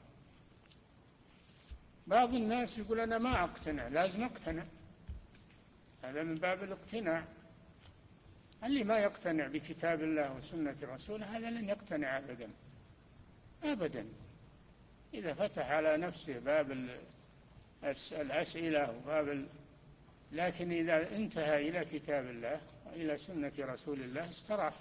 بعض الناس يقول أنا ما أقتنع. لازم أقتنع، هذا من باب الاقتناع. اللي ما يقتنع بكتاب الله وسنة رسوله هذا لن يقتنع أبدا أبدا. إذا فتح على نفسه باب الأسئلة وباب ال... لكن إذا انتهى إلى كتاب الله وإلى سنة رسول الله استراح.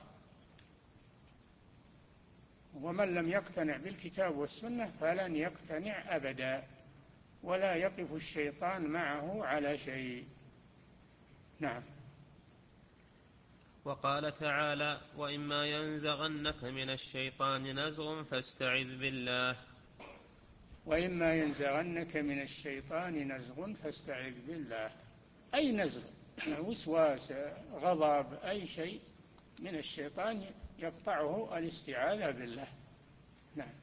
ومن لم يقتنع بالكتاب والسنة فلن يقتنع أبدا، ولا يقف الشيطان معه على شيء. نعم. وقال تعالى: وإما ينزغنك من الشيطان نزغ فاستعذ بالله. وإما ينزغنك من الشيطان نزغ فاستعذ بالله. أي نزغ، وسواس، غضب، أي شيء من الشيطان يقطعه الاستعاذة بالله. نعم.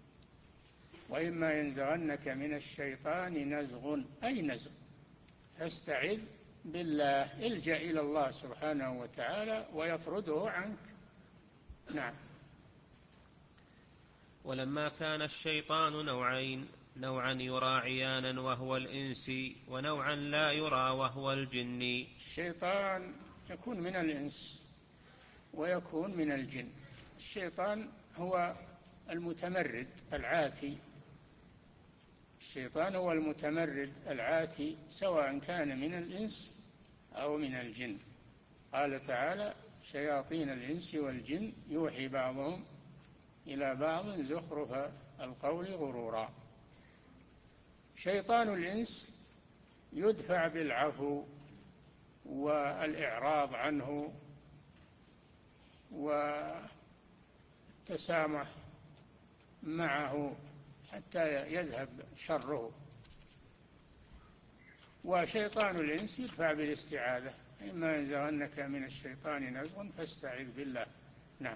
وإما ينزغنك من الشيطان نزغ، أي نزغ، فاستعذ بالله، الجأ إلى الله سبحانه وتعالى ويطرده عنك. نعم. ولما كان الشيطان نوعين، نوعا يرى عيانا وهو الإنسي، ونوعا لا يرى وهو الجني. الشيطان يكون من الإنس ويكون من الجن. الشيطان هو المتمرد العاتي، الشيطان هو المتمرد العاتي سواء كان من الإنس أو من الجن. قال تعالى: شياطين الإنس والجن يوحي بعضهم إلى بعض زخرف القول غرورا. شيطان الإنس يدفع بالعفو والإعراض عنه والتسامح معه حتى يذهب شره. وشيطان الإنس يدفع بالاستعاذة: إما ينزغنك من الشيطان نزغ فاستعذ بالله. نعم.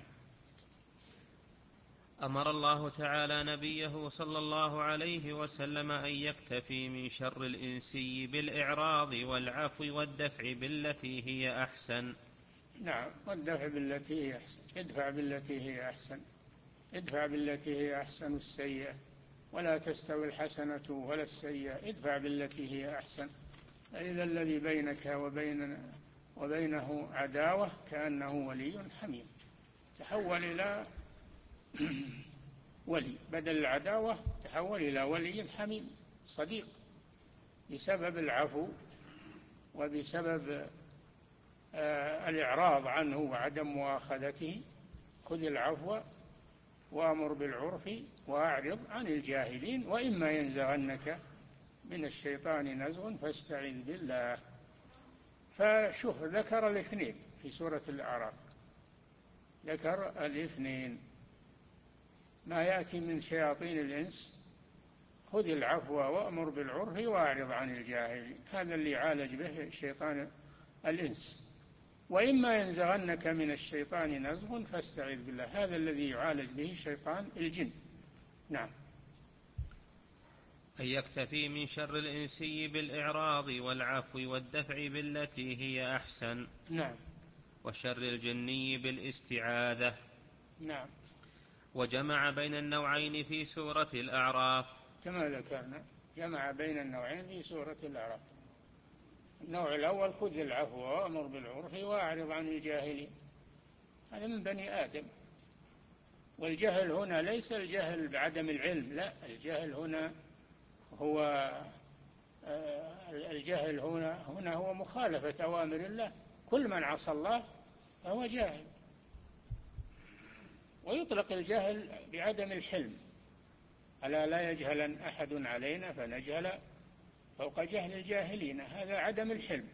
أمر الله تعالى نبيه صلى الله عليه وسلم أن يكتفي من شر الإنسي بالإعراض والعفو والدفع بالتي هي أحسن. نعم، والدفع بالتي هي أحسن. ادفع بالتي هي أحسن، ادفع بالتي هي أحسن السيئة، ولا تستوي الحسنة ولا السيئة، ادفع بالتي هي أحسن. فإذا الذي بينك وبين وبينه عداوة كأنه ولي حميم. تحول إلى ولي، بدل العداوة تحول إلى ولي حميم صديق، بسبب العفو وبسبب آه الإعراض عنه وعدم مؤاخذته. خذ العفو وأمر بالعرف وأعرض عن الجاهلين. وإما ينزغنك من الشيطان نزغ فاستعذ بالله. فشوف، ذكر الاثنين في سورة الأعراف، ذكر الاثنين. ما يأتي من شياطين الإنس خذ العفو وأمر بالعرف وأعرض عن الجاهلين، هذا اللي يعالج به شيطان الإنس. وإما ينزغنك من الشيطان نزغ فاستعذ بالله، هذا الذي يعالج به شيطان الجن. نعم. أن يكتفي من شر الإنسي بالإعراض والعفو والدفع بالتي هي أحسن. نعم. وشر الجني بالاستعاذة. نعم. وجمع بين النوعين في سورة الأعراف كما ذكرنا، جمع بين النوعين في سورة الأعراف. النوع الأول خذ العفو وأمر بالعرف وأعرض عن الجاهلين، هذا من بني آدم. والجهل هنا ليس الجهل بعدم العلم، لا، الجهل هنا هو الجهل هنا, هنا هو مخالفة أوامر الله، كل من عصى الله فهو جاهل. ويطلق الجهل بعدم الحلم، ألا لا يجهلن أحد علينا فنجهل فوق جهل الجاهلين، هذا عدم الحلم.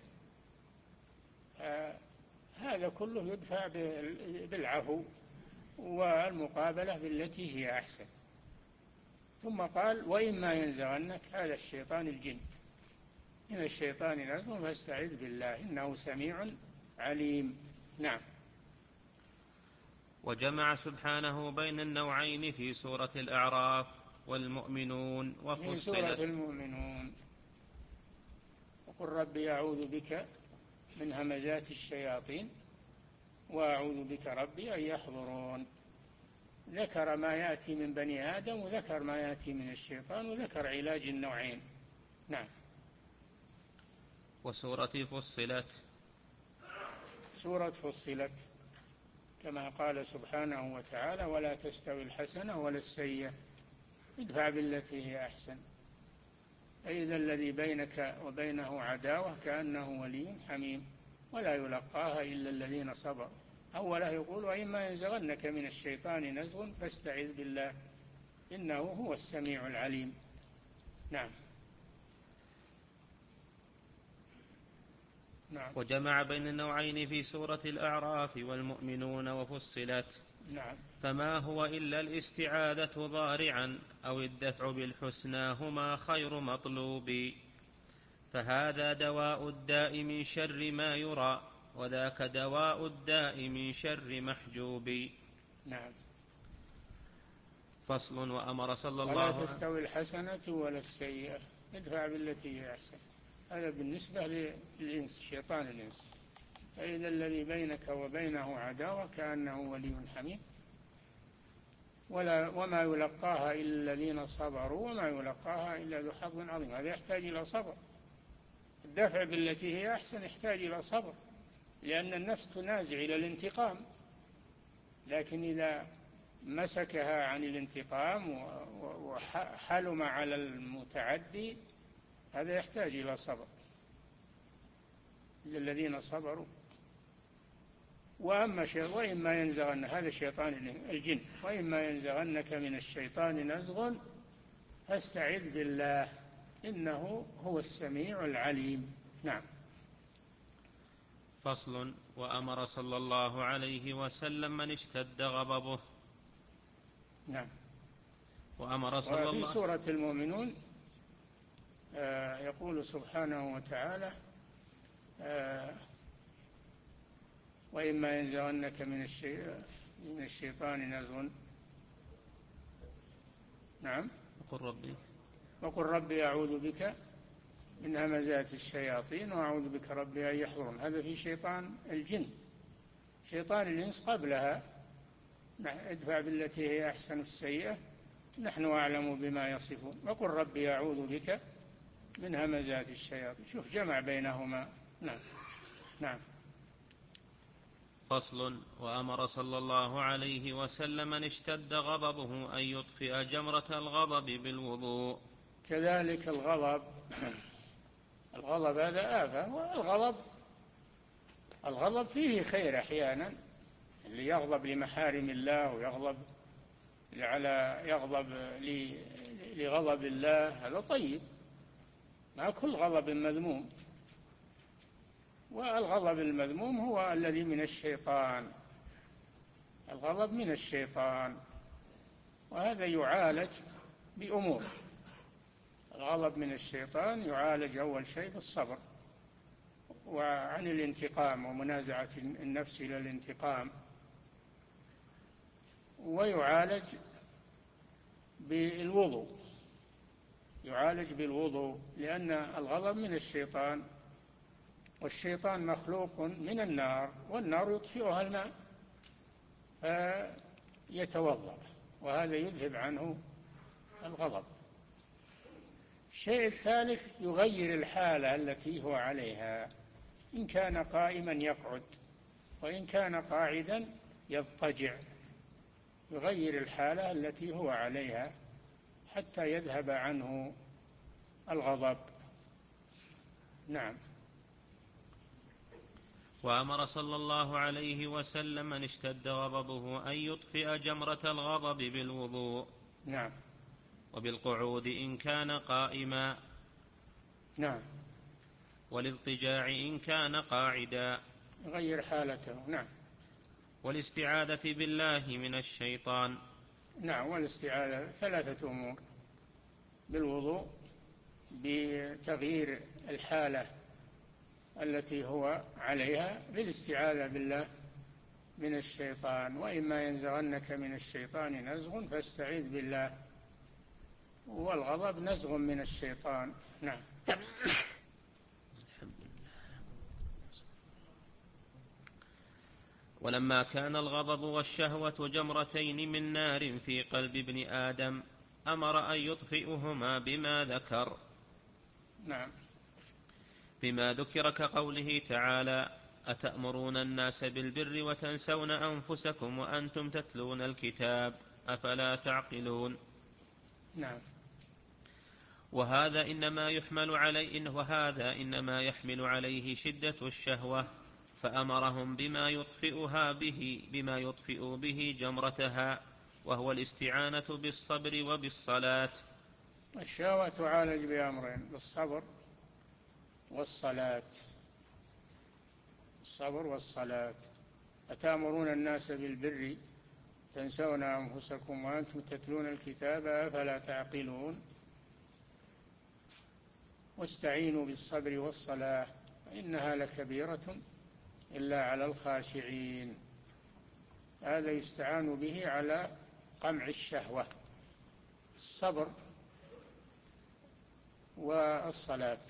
هذا كله يدفع بالعفو والمقابلة بالتي هي أحسن. ثم قال وإما ينزغنك، هذا الشيطان الجن، من الشيطان نزغ فاستعذ بالله إنه سميع عليم. نعم. وجمع سبحانه بين النوعين في سورة الأعراف والمؤمنون وفصلت. في سورة المؤمنون وقل ربي أعوذ بك من همزات الشياطين وأعوذ بك ربي أن يحضرون، ذكر ما يأتي من بني آدم وذكر ما يأتي من الشيطان وذكر علاج النوعين. نعم. وسورة فصلت. سورة فصلت كما قال سبحانه وتعالى ولا تستوي الحسنة ولا السيئة ادفع بالتي هي أحسن، فإذا الذي بينك وبينه عداوة كأنه ولي حميم ولا يلقاها إلا الذين صبروا. أولا يقول وإما ينزغنك من الشيطان نزغ فاستعذ بالله إنه هو السميع العليم. نعم. نعم. وجمع بين النوعين في سورة الأعراف والمؤمنون وفصلت. نعم. فما هو إلا الاستعاذة ضارعا أو الدفع بالحسنى هما خير مطلوب، فهذا دواء الداء من شر ما يرى وذاك دواء الداء من شر محجوب. نعم. فصل. وأمر صلى الله ولا عليه تستوي الحسنة ولا السيئة ادفع بالتي هي أحسن، هذا بالنسبة للإنس شيطان الإنس، فإذا الذي بينك وبينه عداوة كأنه ولي حميم ولا وما يلقاها إلا الذين صبروا وما يلقاها إلا ذو حظ عظيم. هذا يحتاج إلى صبر، الدفع بالتي هي أحسن يحتاج إلى صبر، لأن النفس تنازع إلى الانتقام، لكن إذا مسكها عن الانتقام وحلم على المتعدي هذا يحتاج إلى صبر للذين صبروا. وأما وإما ينزغن، هذا شيطان الجن، وإما ينزغنك من الشيطان نزغ فاستعذ بالله إنه هو السميع العليم. نعم. فصل. وأمر صلى الله عليه وسلم من اشتد غضبه. نعم. وأمر صلى الله وفي سورة المؤمنون آه يقول سبحانه وتعالى آه وإما ينزغنك من, الشي... من الشيطان نزغ. نعم. وقل ربي وقل ربي أعوذ بك من همزات الشياطين وأعوذ بك ربي أن يحضرون، هذا في شيطان الجن. شيطان الإنس قبلها ادفع بالتي هي أحسن السيئة نحن أعلم بما يصفون، وقل ربي أعوذ بك من همزات الشياطين، شوف جمع بينهما. نعم. نعم. فصل. وأمر صلى الله عليه وسلم من اشتد غضبه أن يطفئ جمرة الغضب بالوضوء. كذلك الغضب، الغضب هذا آفة، والغضب الغضب فيه خير أحيانا، اللي يغضب لمحارم الله ويغضب على يغضب لغضب الله هذا طيب، ما كل غضب مذموم، والغضب المذموم هو الذي من الشيطان، الغضب من الشيطان، وهذا يعالج بأمور. الغضب من الشيطان يعالج أول شيء بالصبر وعن الانتقام ومنازعة النفس إلى الانتقام، ويعالج بالوضوء، يعالج بالوضوء، لأن الغضب من الشيطان، والشيطان مخلوق من النار، والنار يطفئها الماء فيتوضأ، وهذا يذهب عنه الغضب. الشيء الثالث يغير الحالة التي هو عليها، إن كان قائما يقعد، وإن كان قاعدا يضطجع، يغير الحالة التي هو عليها حتى يذهب عنه الغضب. نعم. وأمر صلى الله عليه وسلم من اشتد غضبه أن يطفئ جمرة الغضب بالوضوء. نعم. وبالقعود إن كان قائما. نعم. والاضطجاع إن كان قاعدا. غير حالته. نعم. والاستعاذة بالله من الشيطان. نعم. والاستعاذة ثلاثة أمور: بالوضوء، بتغيير الحالة التي هو عليها، بالاستعاذة بالله من الشيطان، وإما ينزغنك من الشيطان نزغ فاستعذ بالله، والغضب نزغ من الشيطان. نعم. ولما كان الغضب والشهوة جمرتين من نار في قلب ابن آدم أمر أن يطفئهما بما ذكر. نعم. بما ذكر كقوله تعالى: أتأمرون الناس بالبر وتنسون أنفسكم وأنتم تتلون الكتاب أفلا تعقلون. نعم. وهذا إنما يحمل عليه وهذا إنما يحمل عليه شدة الشهوة، فأمرهم بما يطفئها به بما يطفئ به جمرتها، وهو الاستعانة بالصبر وبالصلاة. الشهوة تعالج بأمرين: بالصبر والصلاة. الصبر والصلاة. أتأمرون الناس بالبر تنسون أنفسكم وأنتم تتلون الكتاب أفلا تعقلون. واستعينوا بالصبر والصلاة إنها لكبيرة إلا على الخاشعين. هذا يستعان به على قمع الشهوة: الصبر والصلاة.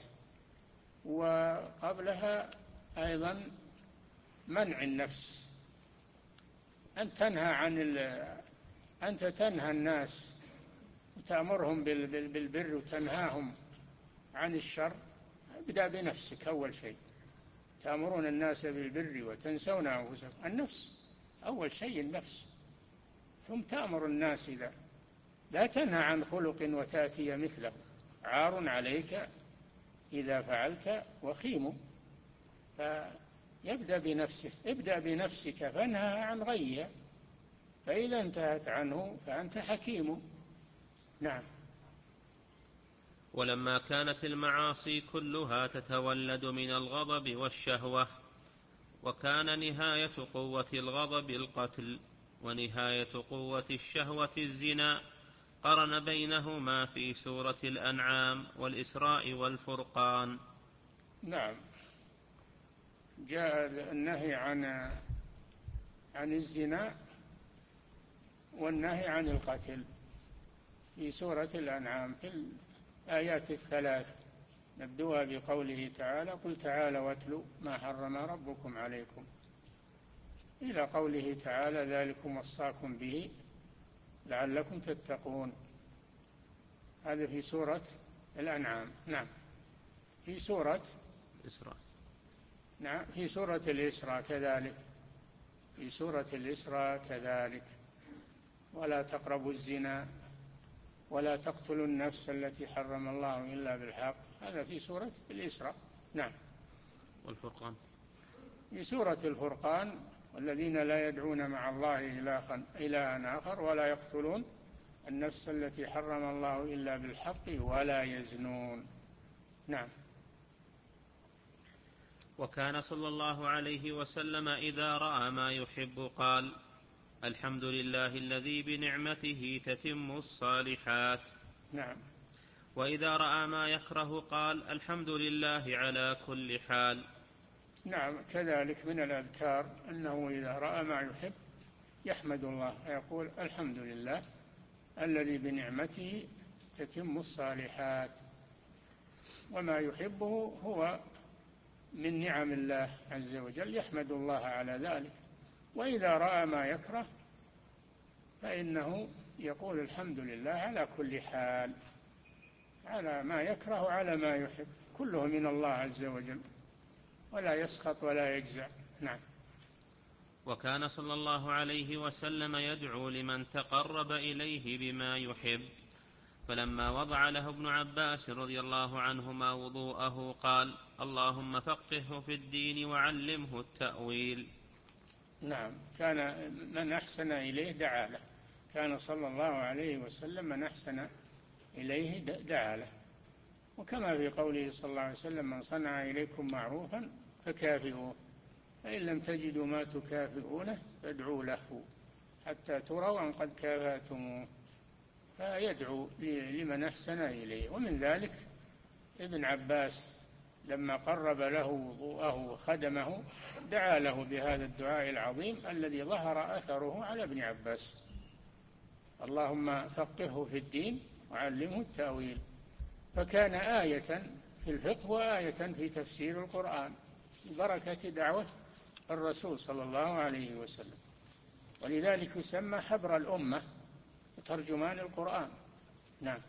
وقبلها أيضا منع النفس، أن تنهى عن أنت تنهى الناس وتأمرهم بالبر وتنهاهم عن الشر. ابدأ بنفسك أول شيء. تأمرون الناس بالبر وتنسون أنفسكم. النفس أول شيء، النفس، ثم تأمر الناس. إذا لا تنهى عن خلق وتأتي مثله، عار عليك إذا فعلت وخيم. فيبدأ بنفسه. ابدأ بنفسك فانهى عن غيها، فإذا انتهت عنه فأنت حكيم. نعم. ولما كانت المعاصي كلها تتولد من الغضب والشهوة، وكان نهاية قوة الغضب القتل ونهاية قوة الشهوة الزنا، قرن بينهما في سورة الأنعام والإسراء والفرقان. نعم. جاء النهي عن عن الزنا والنهي عن القتل في سورة الأنعام في الآيات الثلاث. نبدأها بقوله تعالى: قل تعالوا واتلوا ما حرم ربكم عليكم، إلى قوله تعالى: ذلكم وصاكم به لعلكم تتقون. هذا في سورة الأنعام. نعم. في سورة الإسراء. نعم. في سورة الإسراء كذلك. في سورة الإسراء كذلك: ولا تقربوا الزنا ولا تقتلوا النفس التي حرم الله إلا بالحق. هذا في سورة الإسراء. نعم. والفرقان في سورة الفرقان: والذين لا يدعون مع الله إلها آخر ولا يقتلون النفس التي حرم الله إلا بالحق ولا يزنون. نعم. وكان صلى الله عليه وسلم إذا رأى ما يحب قال: الحمد لله الذي بنعمته تتم الصالحات. نعم. وإذا رأى ما يكره قال: الحمد لله على كل حال. نعم. كذلك من الأذكار أنه إذا رأى ما يحب يحمد الله ويقول: الحمد لله الذي بنعمته تتم الصالحات. وما يحبه هو من نعم الله عز وجل، يحمد الله على ذلك. وإذا رأى ما يكره فإنه يقول: الحمد لله على كل حال، على ما يكره على ما يحب، كله من الله عز وجل، ولا يسخط ولا يجزع. نعم. وكان صلى الله عليه وسلم يدعو لمن تقرب إليه بما يحب، فلما وضع له ابن عباس رضي الله عنهما وضوءه قال: اللهم فقهه في الدين وعلمه التأويل. نعم، كان من أحسن إليه دعا له، كان صلى الله عليه وسلم من أحسن إليه دعا له. وكما في قوله صلى الله عليه وسلم: من صنع إليكم معروفا فكافئوه، فإن لم تجدوا ما تكافئونه فادعوا له حتى تروا أن قد كافأتموه. فيدعو لمن أحسن إليه. ومن ذلك ابن عباس لما قرب له وضوءه وخدمه دعا له بهذا الدعاء العظيم الذي ظهر أثره على ابن عباس: اللهم فقهه في الدين وعلمه التأويل. فكان آية في الفقه وآية في تفسير القرآن ببركة دعوة الرسول صلى الله عليه وسلم. ولذلك يسمى حبر الأمة وترجمان القرآن. نعم.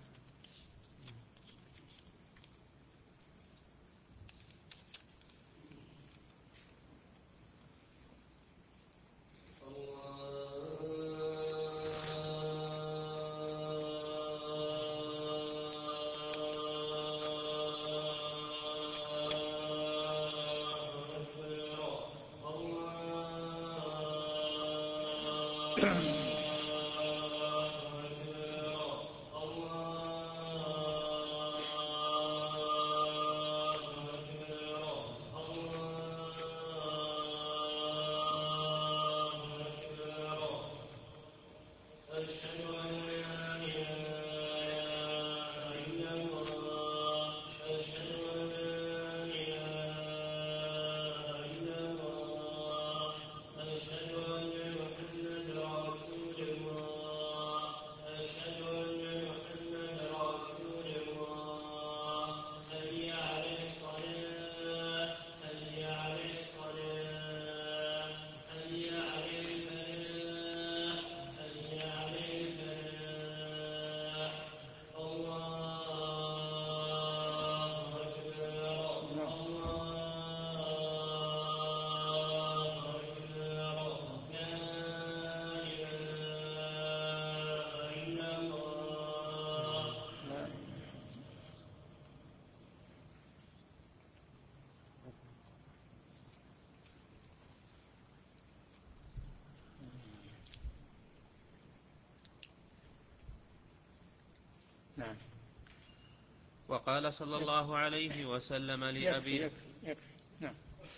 نعم. وقال صلى الله عليه وسلم لأبي يكفي يكفي يكفي. نعم.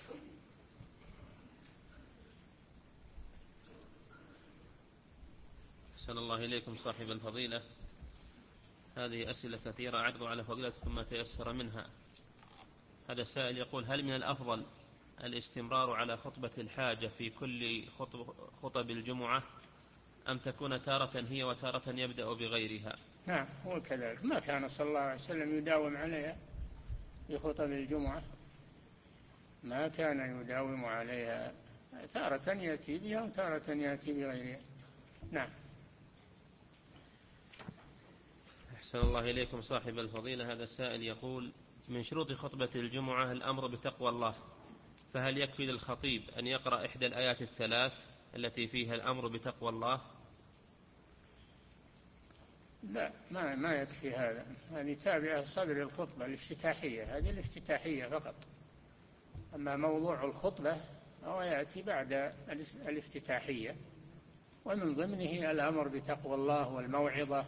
أحسن الله إليكم صاحب الفضيلة. هذه أسئلة كثيرة أعرض على فضيلتكم ما تيسر منها. هذا السائل يقول: هل من الأفضل الاستمرار على خطبة الحاجة في كل خطب, خطب الجمعة، أم تكون تارة هي وتارة يبدأ بغيرها؟ نعم، هو كذلك. ما كان صلى الله عليه وسلم يداوم عليها في خطب الجمعة، ما كان يداوم عليها، تارة يأتي بها وتارة يأتي بغيرها. نعم. أحسن الله إليكم صاحب الفضيلة. هذا السائل يقول: من شروط خطبة الجمعة الأمر بتقوى الله، فهل يكفي للخطيب أن يقرأ إحدى الآيات الثلاث التي فيها الأمر بتقوى الله؟ لا، ما ما يكفي هذا. هذه تابعة صدر الخطبة الافتتاحية، هذه الافتتاحية فقط. أما موضوع الخطبة هو يأتي بعد الافتتاحية، ومن ضمنه الأمر بتقوى الله والموعظة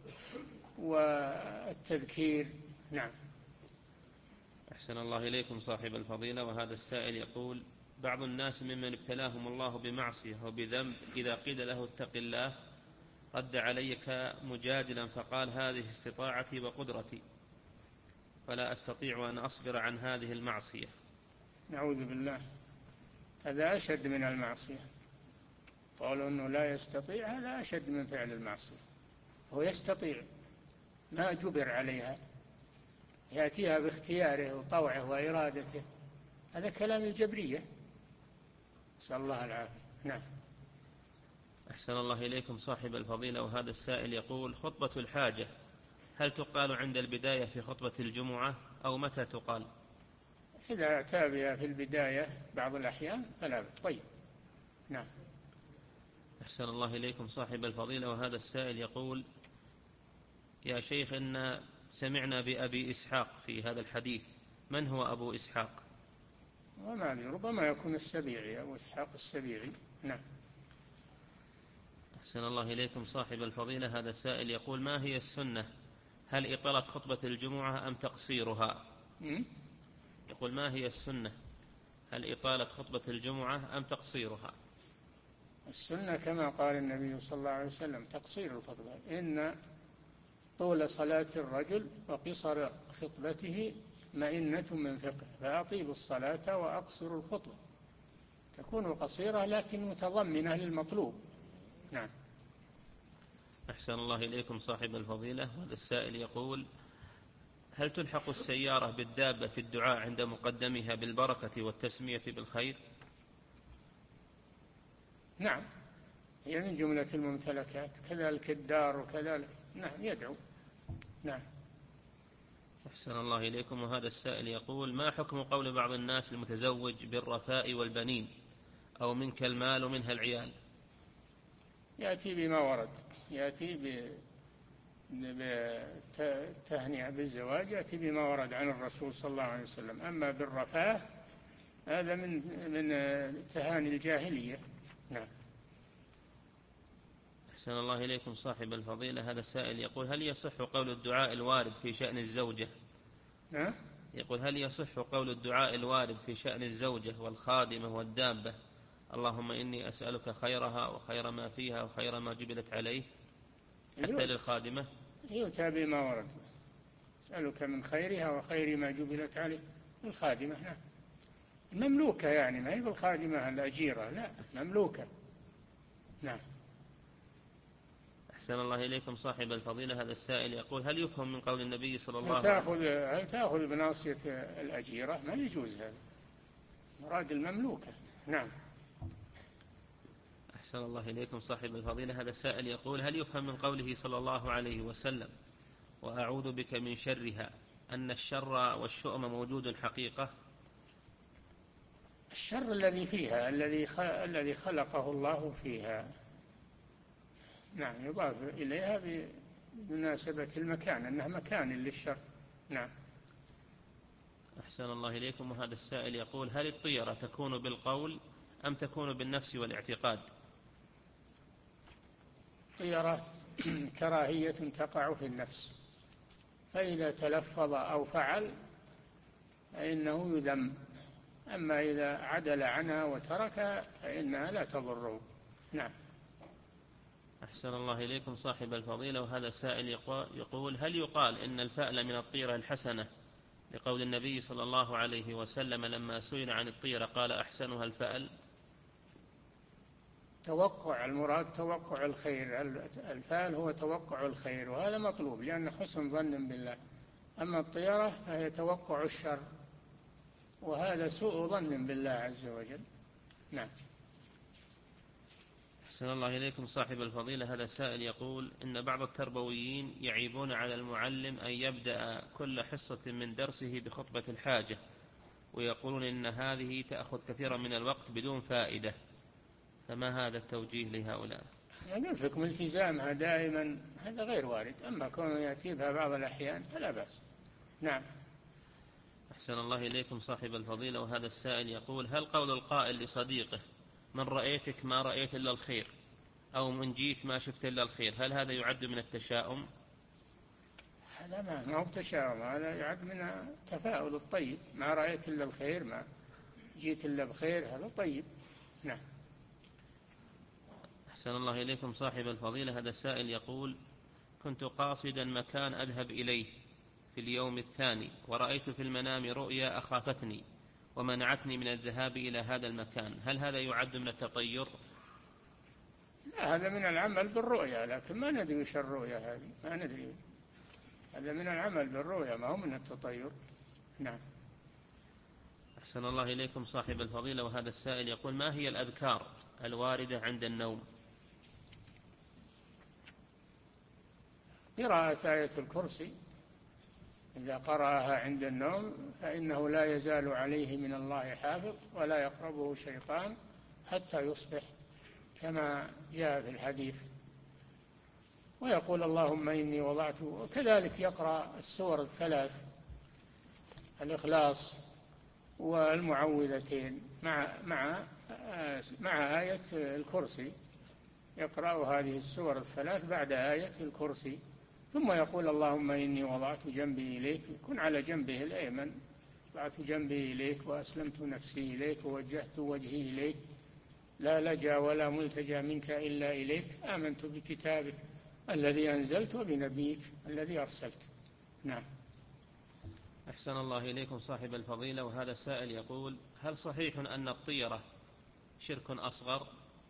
والتذكير. نعم. أحسن الله إليكم صاحب الفضيلة. وهذا السائل يقول: بعض الناس ممن ابتلاهم الله بمعصية وبذنب إذا قيل له اتق الله رد عليك مجادلا فقال: هذه استطاعتي وقدرتي، فلا أستطيع أن أصبر عن هذه المعصية. نعوذ بالله، هذا أشد من المعصية. قالوا أنه لا يستطيع، هذا أشد من فعل المعصية. هو يستطيع، ما جبر عليها، يأتيها باختياره وطوعه وإرادته. هذا كلام الجبرية، نسأل الله العافية. نعم. أحسن الله إليكم صاحب الفضيلة. وهذا السائل يقول: خطبة الحاجة هل تقال عند البداية في خطبة الجمعة أو متى تقال؟ إذا أتى بها في البداية بعض الأحيان فلا بأس. طيب. نعم. أحسن الله إليكم صاحب الفضيلة. وهذا السائل يقول: يا شيخ إن سمعنا بأبي إسحاق في هذا الحديث، من هو أبو إسحاق؟ وما أدري، ربما يكون السبيعي، أبو إسحاق السبيعي. نعم. أحسن الله إليكم صاحب الفضيلة. هذا السائل يقول: ما هي السنة؟ هل إطالة خطبة الجمعة أم تقصيرها؟ م? يقول: ما هي السنة؟ هل إطالة خطبة الجمعة أم تقصيرها؟ السنة كما قال النبي صلى الله عليه وسلم تقصير الخطبة، إن طول صلاة الرجل وقصر خطبته مئنة من فقه، فأطيلوا الصلاة وأقصروا الخطبة، تكون قصيرة لكن متضمنة للمطلوب. نعم. أحسن الله إليكم صاحب الفضيلة. هذا السائل يقول: هل تلحق السيارة بالدابة في الدعاء عند مقدمها بالبركة والتسمية بالخير؟ نعم، هي من جملة الممتلكات، كذلك الدار وكذلك. نعم، يدعو. نعم. أحسن الله إليكم. وهذا السائل يقول: ما حكم قول بعض الناس المتزوج بالرفاء والبنين، أو منك المال ومنها العيال؟ يأتي بما ورد، يأتي بالتهنئة بالزواج، يأتي بما ورد عن الرسول صلى الله عليه وسلم. أما بالرفاه هذا من من تهاني الجاهلية. نعم. أحسن الله إليكم صاحب الفضيلة. هذا السائل يقول: هل يصح قول الدعاء الوارد في شأن الزوجة؟ أه؟ يقول: هل يصح قول الدعاء الوارد في شأن الزوجة والخادمة والدابة: اللهم إني أسألك خيرها وخير ما فيها وخير ما جبلت عليه، حتى للخادمة؟ يؤتى بما ورد، أسألك من خيرها وخير ما جبلت عليه. الخادمة. نعم. مملوكة يعني، ما هي بالخادمة الأجيرة، لا، مملوكة. نعم. أحسن الله إليكم صاحب الفضيلة. هذا السائل يقول: هل يفهم من قول النبي صلى الله هل عليه تأخذ وسلم هل تأخذ بناصية الأجيرة؟ ما يجوز هذا، مراد المملوكة. نعم. أحسن الله إليكم صاحب الفضيلة. هذا السائل يقول: هل يفهم من قوله صلى الله عليه وسلم: وأعوذ بك من شرها، أن الشر والشؤم موجود حقيقة؟ الشر الذي فيها، الذي الذي خلقه الله فيها. نعم، يضاف إليها بمناسبة المكان، أنها مكان للشر. نعم. أحسن الله إليكم. وهذا السائل يقول: هل الطيرة تكون بالقول أم تكون بالنفس والاعتقاد؟ طيرة كراهية تقع في النفس، فإذا تلفظ أو فعل فإنه يذم، أما إذا عدل عنها وترك فإنها لا تضره. نعم. أحسن الله إليكم صاحب الفضيلة. وهذا السائل يقول: هل يقال إن الفأل من الطيرة الحسنة، لقول النبي صلى الله عليه وسلم لما سئل عن الطيرة قال أحسنها الفأل؟ توقع، المراد توقع الخير، الفأل هو توقع الخير، وهذا مطلوب لأن حسن ظن بالله. أما الطيرة فهي توقع الشر، وهذا سوء ظن بالله عز وجل. نعم. أحسن الله إليكم صاحب الفضيلة. هذا السائل يقول: إن بعض التربويين يعيبون على المعلم أن يبدأ كل حصة من درسه بخطبة الحاجة، ويقولون إن هذه تأخذ كثيرا من الوقت بدون فائدة، فما هذا التوجيه لهؤلاء؟ نلفكم التزامها دائما، هذا غير وارد، أما كونه يأتي بها بعض الأحيان فلا بأس. نعم. أحسن الله إليكم صاحب الفضيلة. وهذا السائل يقول: هل قول القائل لصديقه من رأيتك ما رأيت إلا الخير، أو من جيت ما شفت إلا الخير، هل هذا يعد من التشاؤم؟ هذا ما هو تشاؤم، هذا يعد من التفاؤل الطيب، ما رأيت إلا الخير، ما جيت إلا بخير، هذا طيب. نعم. أحسن الله إليكم صاحب الفضيلة. هذا السائل يقول: كنت قاصدا مكان أذهب إليه في اليوم الثاني، ورأيت في المنام رؤيا أخافتني ومنعتني من الذهاب إلى هذا المكان، هل هذا يعد من التطير؟ لا، هذا من العمل بالرؤيا، لكن ما ندري وش الرؤيا هذه، ما ندري، هذا من العمل بالرؤيا، ما هو من التطير. نعم. أحسن الله إليكم صاحب الفضيلة. وهذا السائل يقول: ما هي الأذكار الواردة عند النوم؟ قراءة آية الكرسي إذا قرأها عند النوم فإنه لا يزال عليه من الله حافظ ولا يقربه شيطان حتى يصبح، كما جاء في الحديث. ويقول اللهم إني وضعت، وكذلك يقرأ السور الثلاث، الإخلاص والمعوذتين مع مع مع آية الكرسي، يقرأ هذه السور الثلاث بعد آية الكرسي، ثم يقول اللهم إني وضعت جنبي إليك، يكون على جنبه الأيمن، وضعت جنبي إليك وأسلمت نفسي إليك ووجهت وجهي إليك، لا لجأ ولا ملتجأ منك إلا إليك، آمنت بكتابك الذي أنزلت وبنبيك الذي أرسلت. نعم. أحسن الله إليكم صاحب الفضيلة. وهذا سائل يقول: هل صحيح أن الطيرة شرك أصغر؟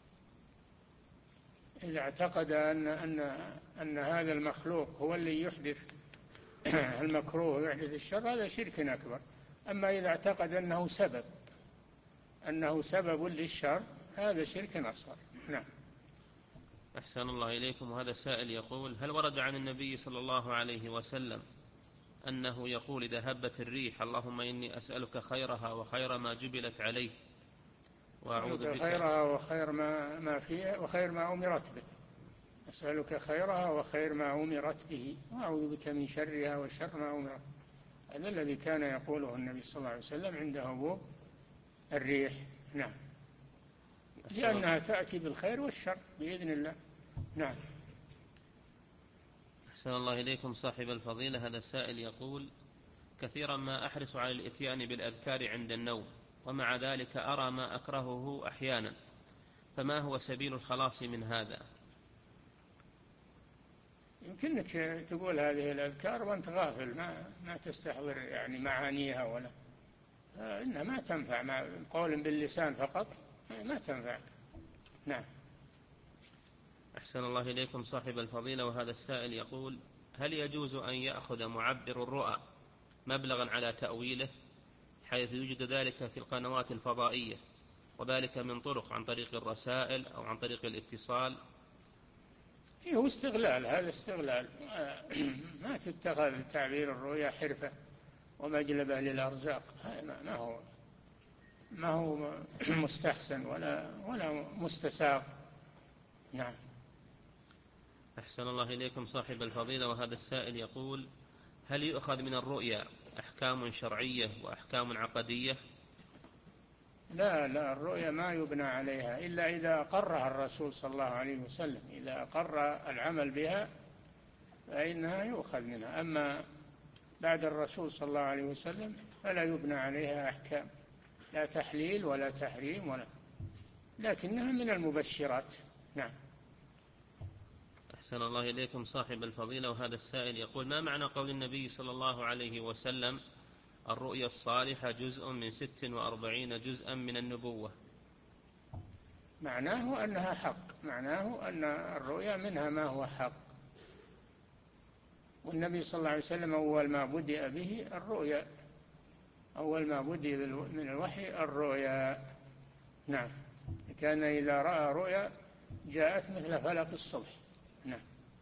إذا اعتقد أن, أن, أن هذا المخلوق هو اللي يحدث المكروه ويحدث الشر، هذا شرك أكبر. أما إذا اعتقد أنه سبب أنه سبب للشر، هذا شرك أصغر. نعم. أحسن الله إليكم. وهذا سائل يقول: هل ورد عن النبي صلى الله عليه وسلم أنه يقول إذا هبت الريح اللهم إني أسألك خيرها وخير ما جبلت عليه وأعوذ بك خيرها وخير ما, ما فيها وخير ما أمرت به، أسألك خيرها وخير ما أمرت به وأعوذ بك من شرها وشر ما أمرت. هذا الذي كان يقوله النبي صلى الله عليه وسلم عند هبوب الريح. نعم. لأنها تأتي بالخير والشر بإذن الله. نعم. أحسن الله إليكم صاحب الفضيلة. هذا السائل يقول: كثيرا ما أحرص على الإتيان بالأذكار عند النوم، ومع ذلك أرى ما أكرهه أحيانا، فما هو سبيل الخلاص من هذا؟ يمكنك تقول هذه الأذكار وأنت غافل، ما, ما تستحضر يعني معانيها، ولا إنها ما تنفع، مع قول باللسان فقط ما تنفع. نعم. أحسن الله إليكم صاحب الفضيلة. وهذا السائل يقول: هل يجوز أن يأخذ معبر الرؤى مبلغا على تأويله، حيث يوجد ذلك في القنوات الفضائية، وذلك من طرق عن طريق الرسائل أو عن طريق الاتصال؟ هو استغلال، هذا استغلال. ما تتخذ تعبير الرؤيا حرفة ومجلبة للأرزاق، ما هو ما هو مستحسن ولا ولا مستساغ. نعم. أحسن الله إليكم صاحب الفضيلة. وهذا السائل يقول: هل يؤخذ من الرؤيا أحكام شرعية وأحكام عقدية؟ لا لا، الرؤيا ما يبنى عليها إلا إذا أقرها الرسول صلى الله عليه وسلم، إذا أقر العمل بها فإنها يؤخذ منها، أما بعد الرسول صلى الله عليه وسلم فلا يبنى عليها أحكام، لا تحليل ولا تحريم ولا، لكنها من المبشرات. نعم. أحسن الله إليكم صاحب الفضيلة. وهذا السائل يقول: ما معنى قول النبي صلى الله عليه وسلم: الرؤيا الصالحة جزء من ست وأربعين جزءا من النبوة؟ معناه أنها حق، معناه أن الرؤيا منها ما هو حق، والنبي صلى الله عليه وسلم أول ما بدأ به الرؤيا، أول ما بدأ من الوحي الرؤيا. نعم. كان إذا رأى رؤيا جاءت مثل فلق الصبح. نعم.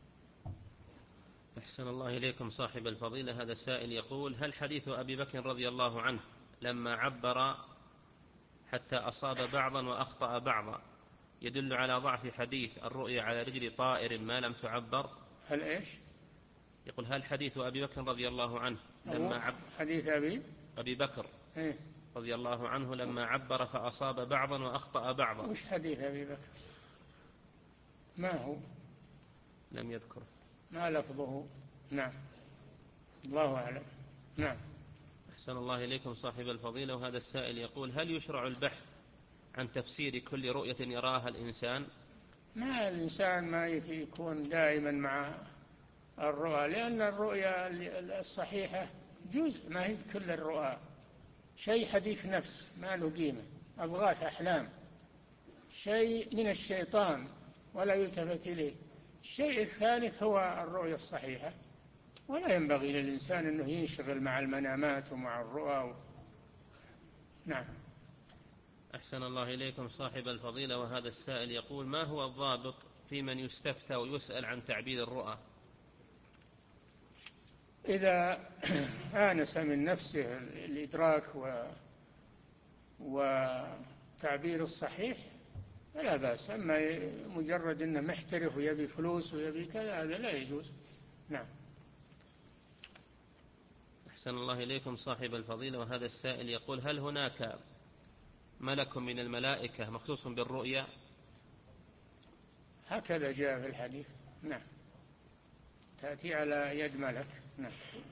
أحسن الله إليكم صاحب الفضيلة. هذا السائل يقول: هل حديث أبي بكر رضي الله عنه لما عبر حتى أصاب بعضا وأخطأ بعضا يدل على ضعف حديث الرؤيا على رجل طائر ما لم تعبر؟ هل إيش؟ يقول: هل حديث أبي بكر رضي الله عنه لما عبر حديث أبي أبي بكر إيه؟ رضي الله عنه لما عبر فأصاب بعضا وأخطأ بعضا؟ وش حديث أبي بكر؟ ما هو؟ لم يذكر، ما لفظه؟ نعم. الله أعلم. نعم. أحسن الله إليكم صاحب الفضيلة. وهذا السائل يقول: هل يشرع البحث عن تفسير كل رؤية يراها الإنسان؟ ما الإنسان ما يكون دائما مع الرؤى، لأن الرؤيا الصحيحة جزء، ما هي كل الرؤى، شيء حديث نفس ما له قيمة، أضغاث أحلام، شيء من الشيطان ولا يلتفت إليه. الشيء الثالث هو الرؤيا الصحيحة، ولا ينبغي للإنسان أنه ينشغل مع المنامات ومع الرؤى و... نعم. أحسن الله إليكم صاحب الفضيلة. وهذا السائل يقول: ما هو الضابط في من يستفتى ويسأل عن تعبير الرؤى؟ إذا آنس من نفسه الإدراك و... وتعبير الصحيح فلا بأس. أما مجرد أنه محترف ويبي فلوس ويبي كذا هذا لا يجوز. نعم. أحسن الله إليكم صاحب الفضيلة، وهذا السائل يقول: هل هناك ملك من الملائكة مخصوص بالرؤيا؟ هكذا جاء في الحديث. نعم، تأتي على يد ملك. نعم.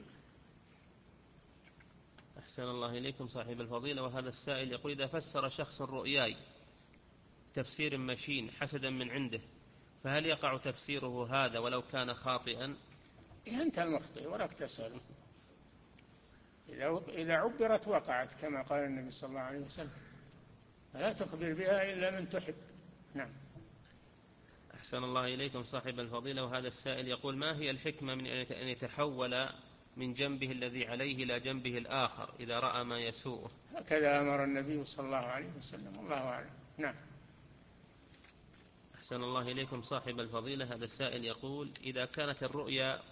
أحسن الله إليكم صاحب الفضيلة، وهذا السائل يقول: إذا فسر شخص رؤياي تفسير مشين حسدا من عنده، فهل يقع تفسيره هذا ولو كان خاطئا؟ أنت المخطئ ولك تسأله. إذا عبرت وقعت كما قال النبي صلى الله عليه وسلم، فلا تخبر بها إلا من تحب. نعم. أحسن الله إليكم صاحب الفضيلة، وهذا السائل يقول: ما هي الحكمة من أن يتحول من جنبه الذي عليه إلى جنبه الآخر إذا رأى ما يسوءه؟ هكذا أمر النبي صلى الله عليه وسلم، الله أعلم. نعم. أحسن الله إليكم صاحب الفضيلة، هذا السائل يقول: إذا كانت الرؤيا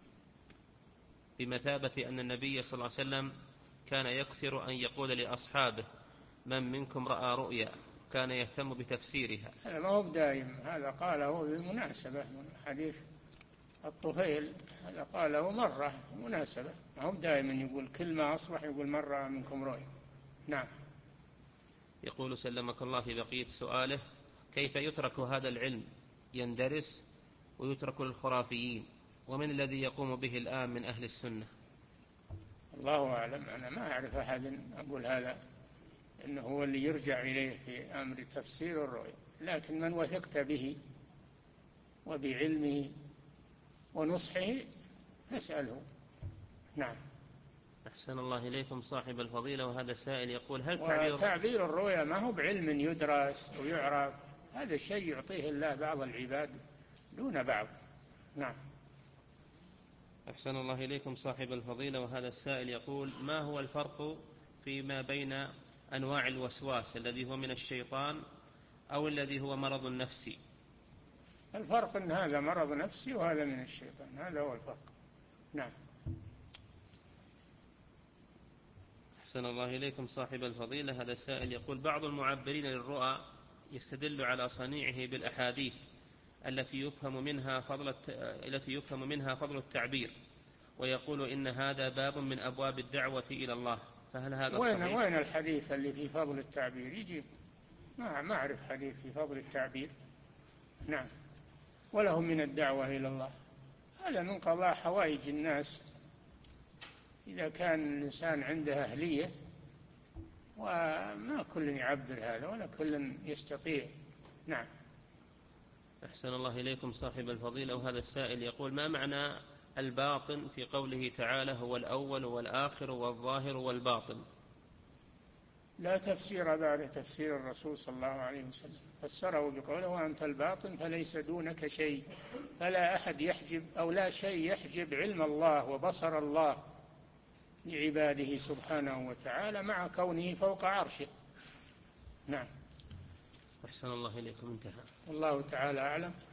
بمثابة أن النبي صلى الله عليه وسلم كان يكثر أن يقول لأصحابه: من منكم رأى رؤيا، كان يهتم بتفسيرها. هذا ما هو بدائم، هذا قاله بالمناسبة من حديث الطفيل، هذا قاله مرة مناسبة، ما هو دائما يقول كل ما أصبح يقول من رأى منكم رؤيا. نعم. يقول سلمك الله في بقية سؤاله: كيف يترك هذا العلم يندرس ويترك للخرافيين، ومن الذي يقوم به الآن من أهل السنة؟ الله أعلم، أنا ما أعرف أحد أقول هذا إنه هو اللي يرجع إليه في أمر تفسير الرؤيا، لكن من وثقت به وبعلمه ونصحه فاسأله. نعم. أحسن الله إليكم صاحب الفضيلة، وهذا السائل يقول: هل تعبير وتعبير الرؤيا ما هو بعلم يدرس ويعرف، هذا الشيء يعطيه الله بعض العباد دون بعض. نعم. أحسن الله إليكم صاحب الفضيلة، وهذا السائل يقول: ما هو الفرق فيما بين أنواع الوسواس الذي هو من الشيطان أو الذي هو مرض نفسي؟ الفرق أن هذا مرض نفسي وهذا من الشيطان، هذا هو الفرق. نعم. أحسن الله إليكم صاحب الفضيلة، هذا السائل يقول: بعض المعبرين للرؤى يستدل على صنيعه بالأحاديث التي يفهم منها فضل التي يفهم منها فضل التعبير، ويقول إن هذا باب من أبواب الدعوة إلى الله، فهل هذا وين صحيح؟ وين الحديث اللي في فضل التعبير؟ يجيب ما ما أعرف حديث في فضل التعبير. نعم. وله من الدعوة إلى الله، هذا من قضاء حوائج الناس إذا كان الإنسان عنده أهلية، وما كل يعبر هذا ولا كل يستطيع. نعم. أحسن الله إليكم صاحب الفضيلة، وهذا السائل يقول: ما معنى الباطن في قوله تعالى: هو الأول والآخر والظاهر والباطن؟ لا تفسير بعد تفسير الرسول صلى الله عليه وسلم، فسره بقوله: وأنت الباطن فليس دونك شيء، فلا أحد يحجب أو لا شيء يحجب علم الله وبصر الله لعباده سبحانه وتعالى مع كونه فوق عرشه. نعم. أحسن الله إليكم، انتهى. والله تعالى أعلم.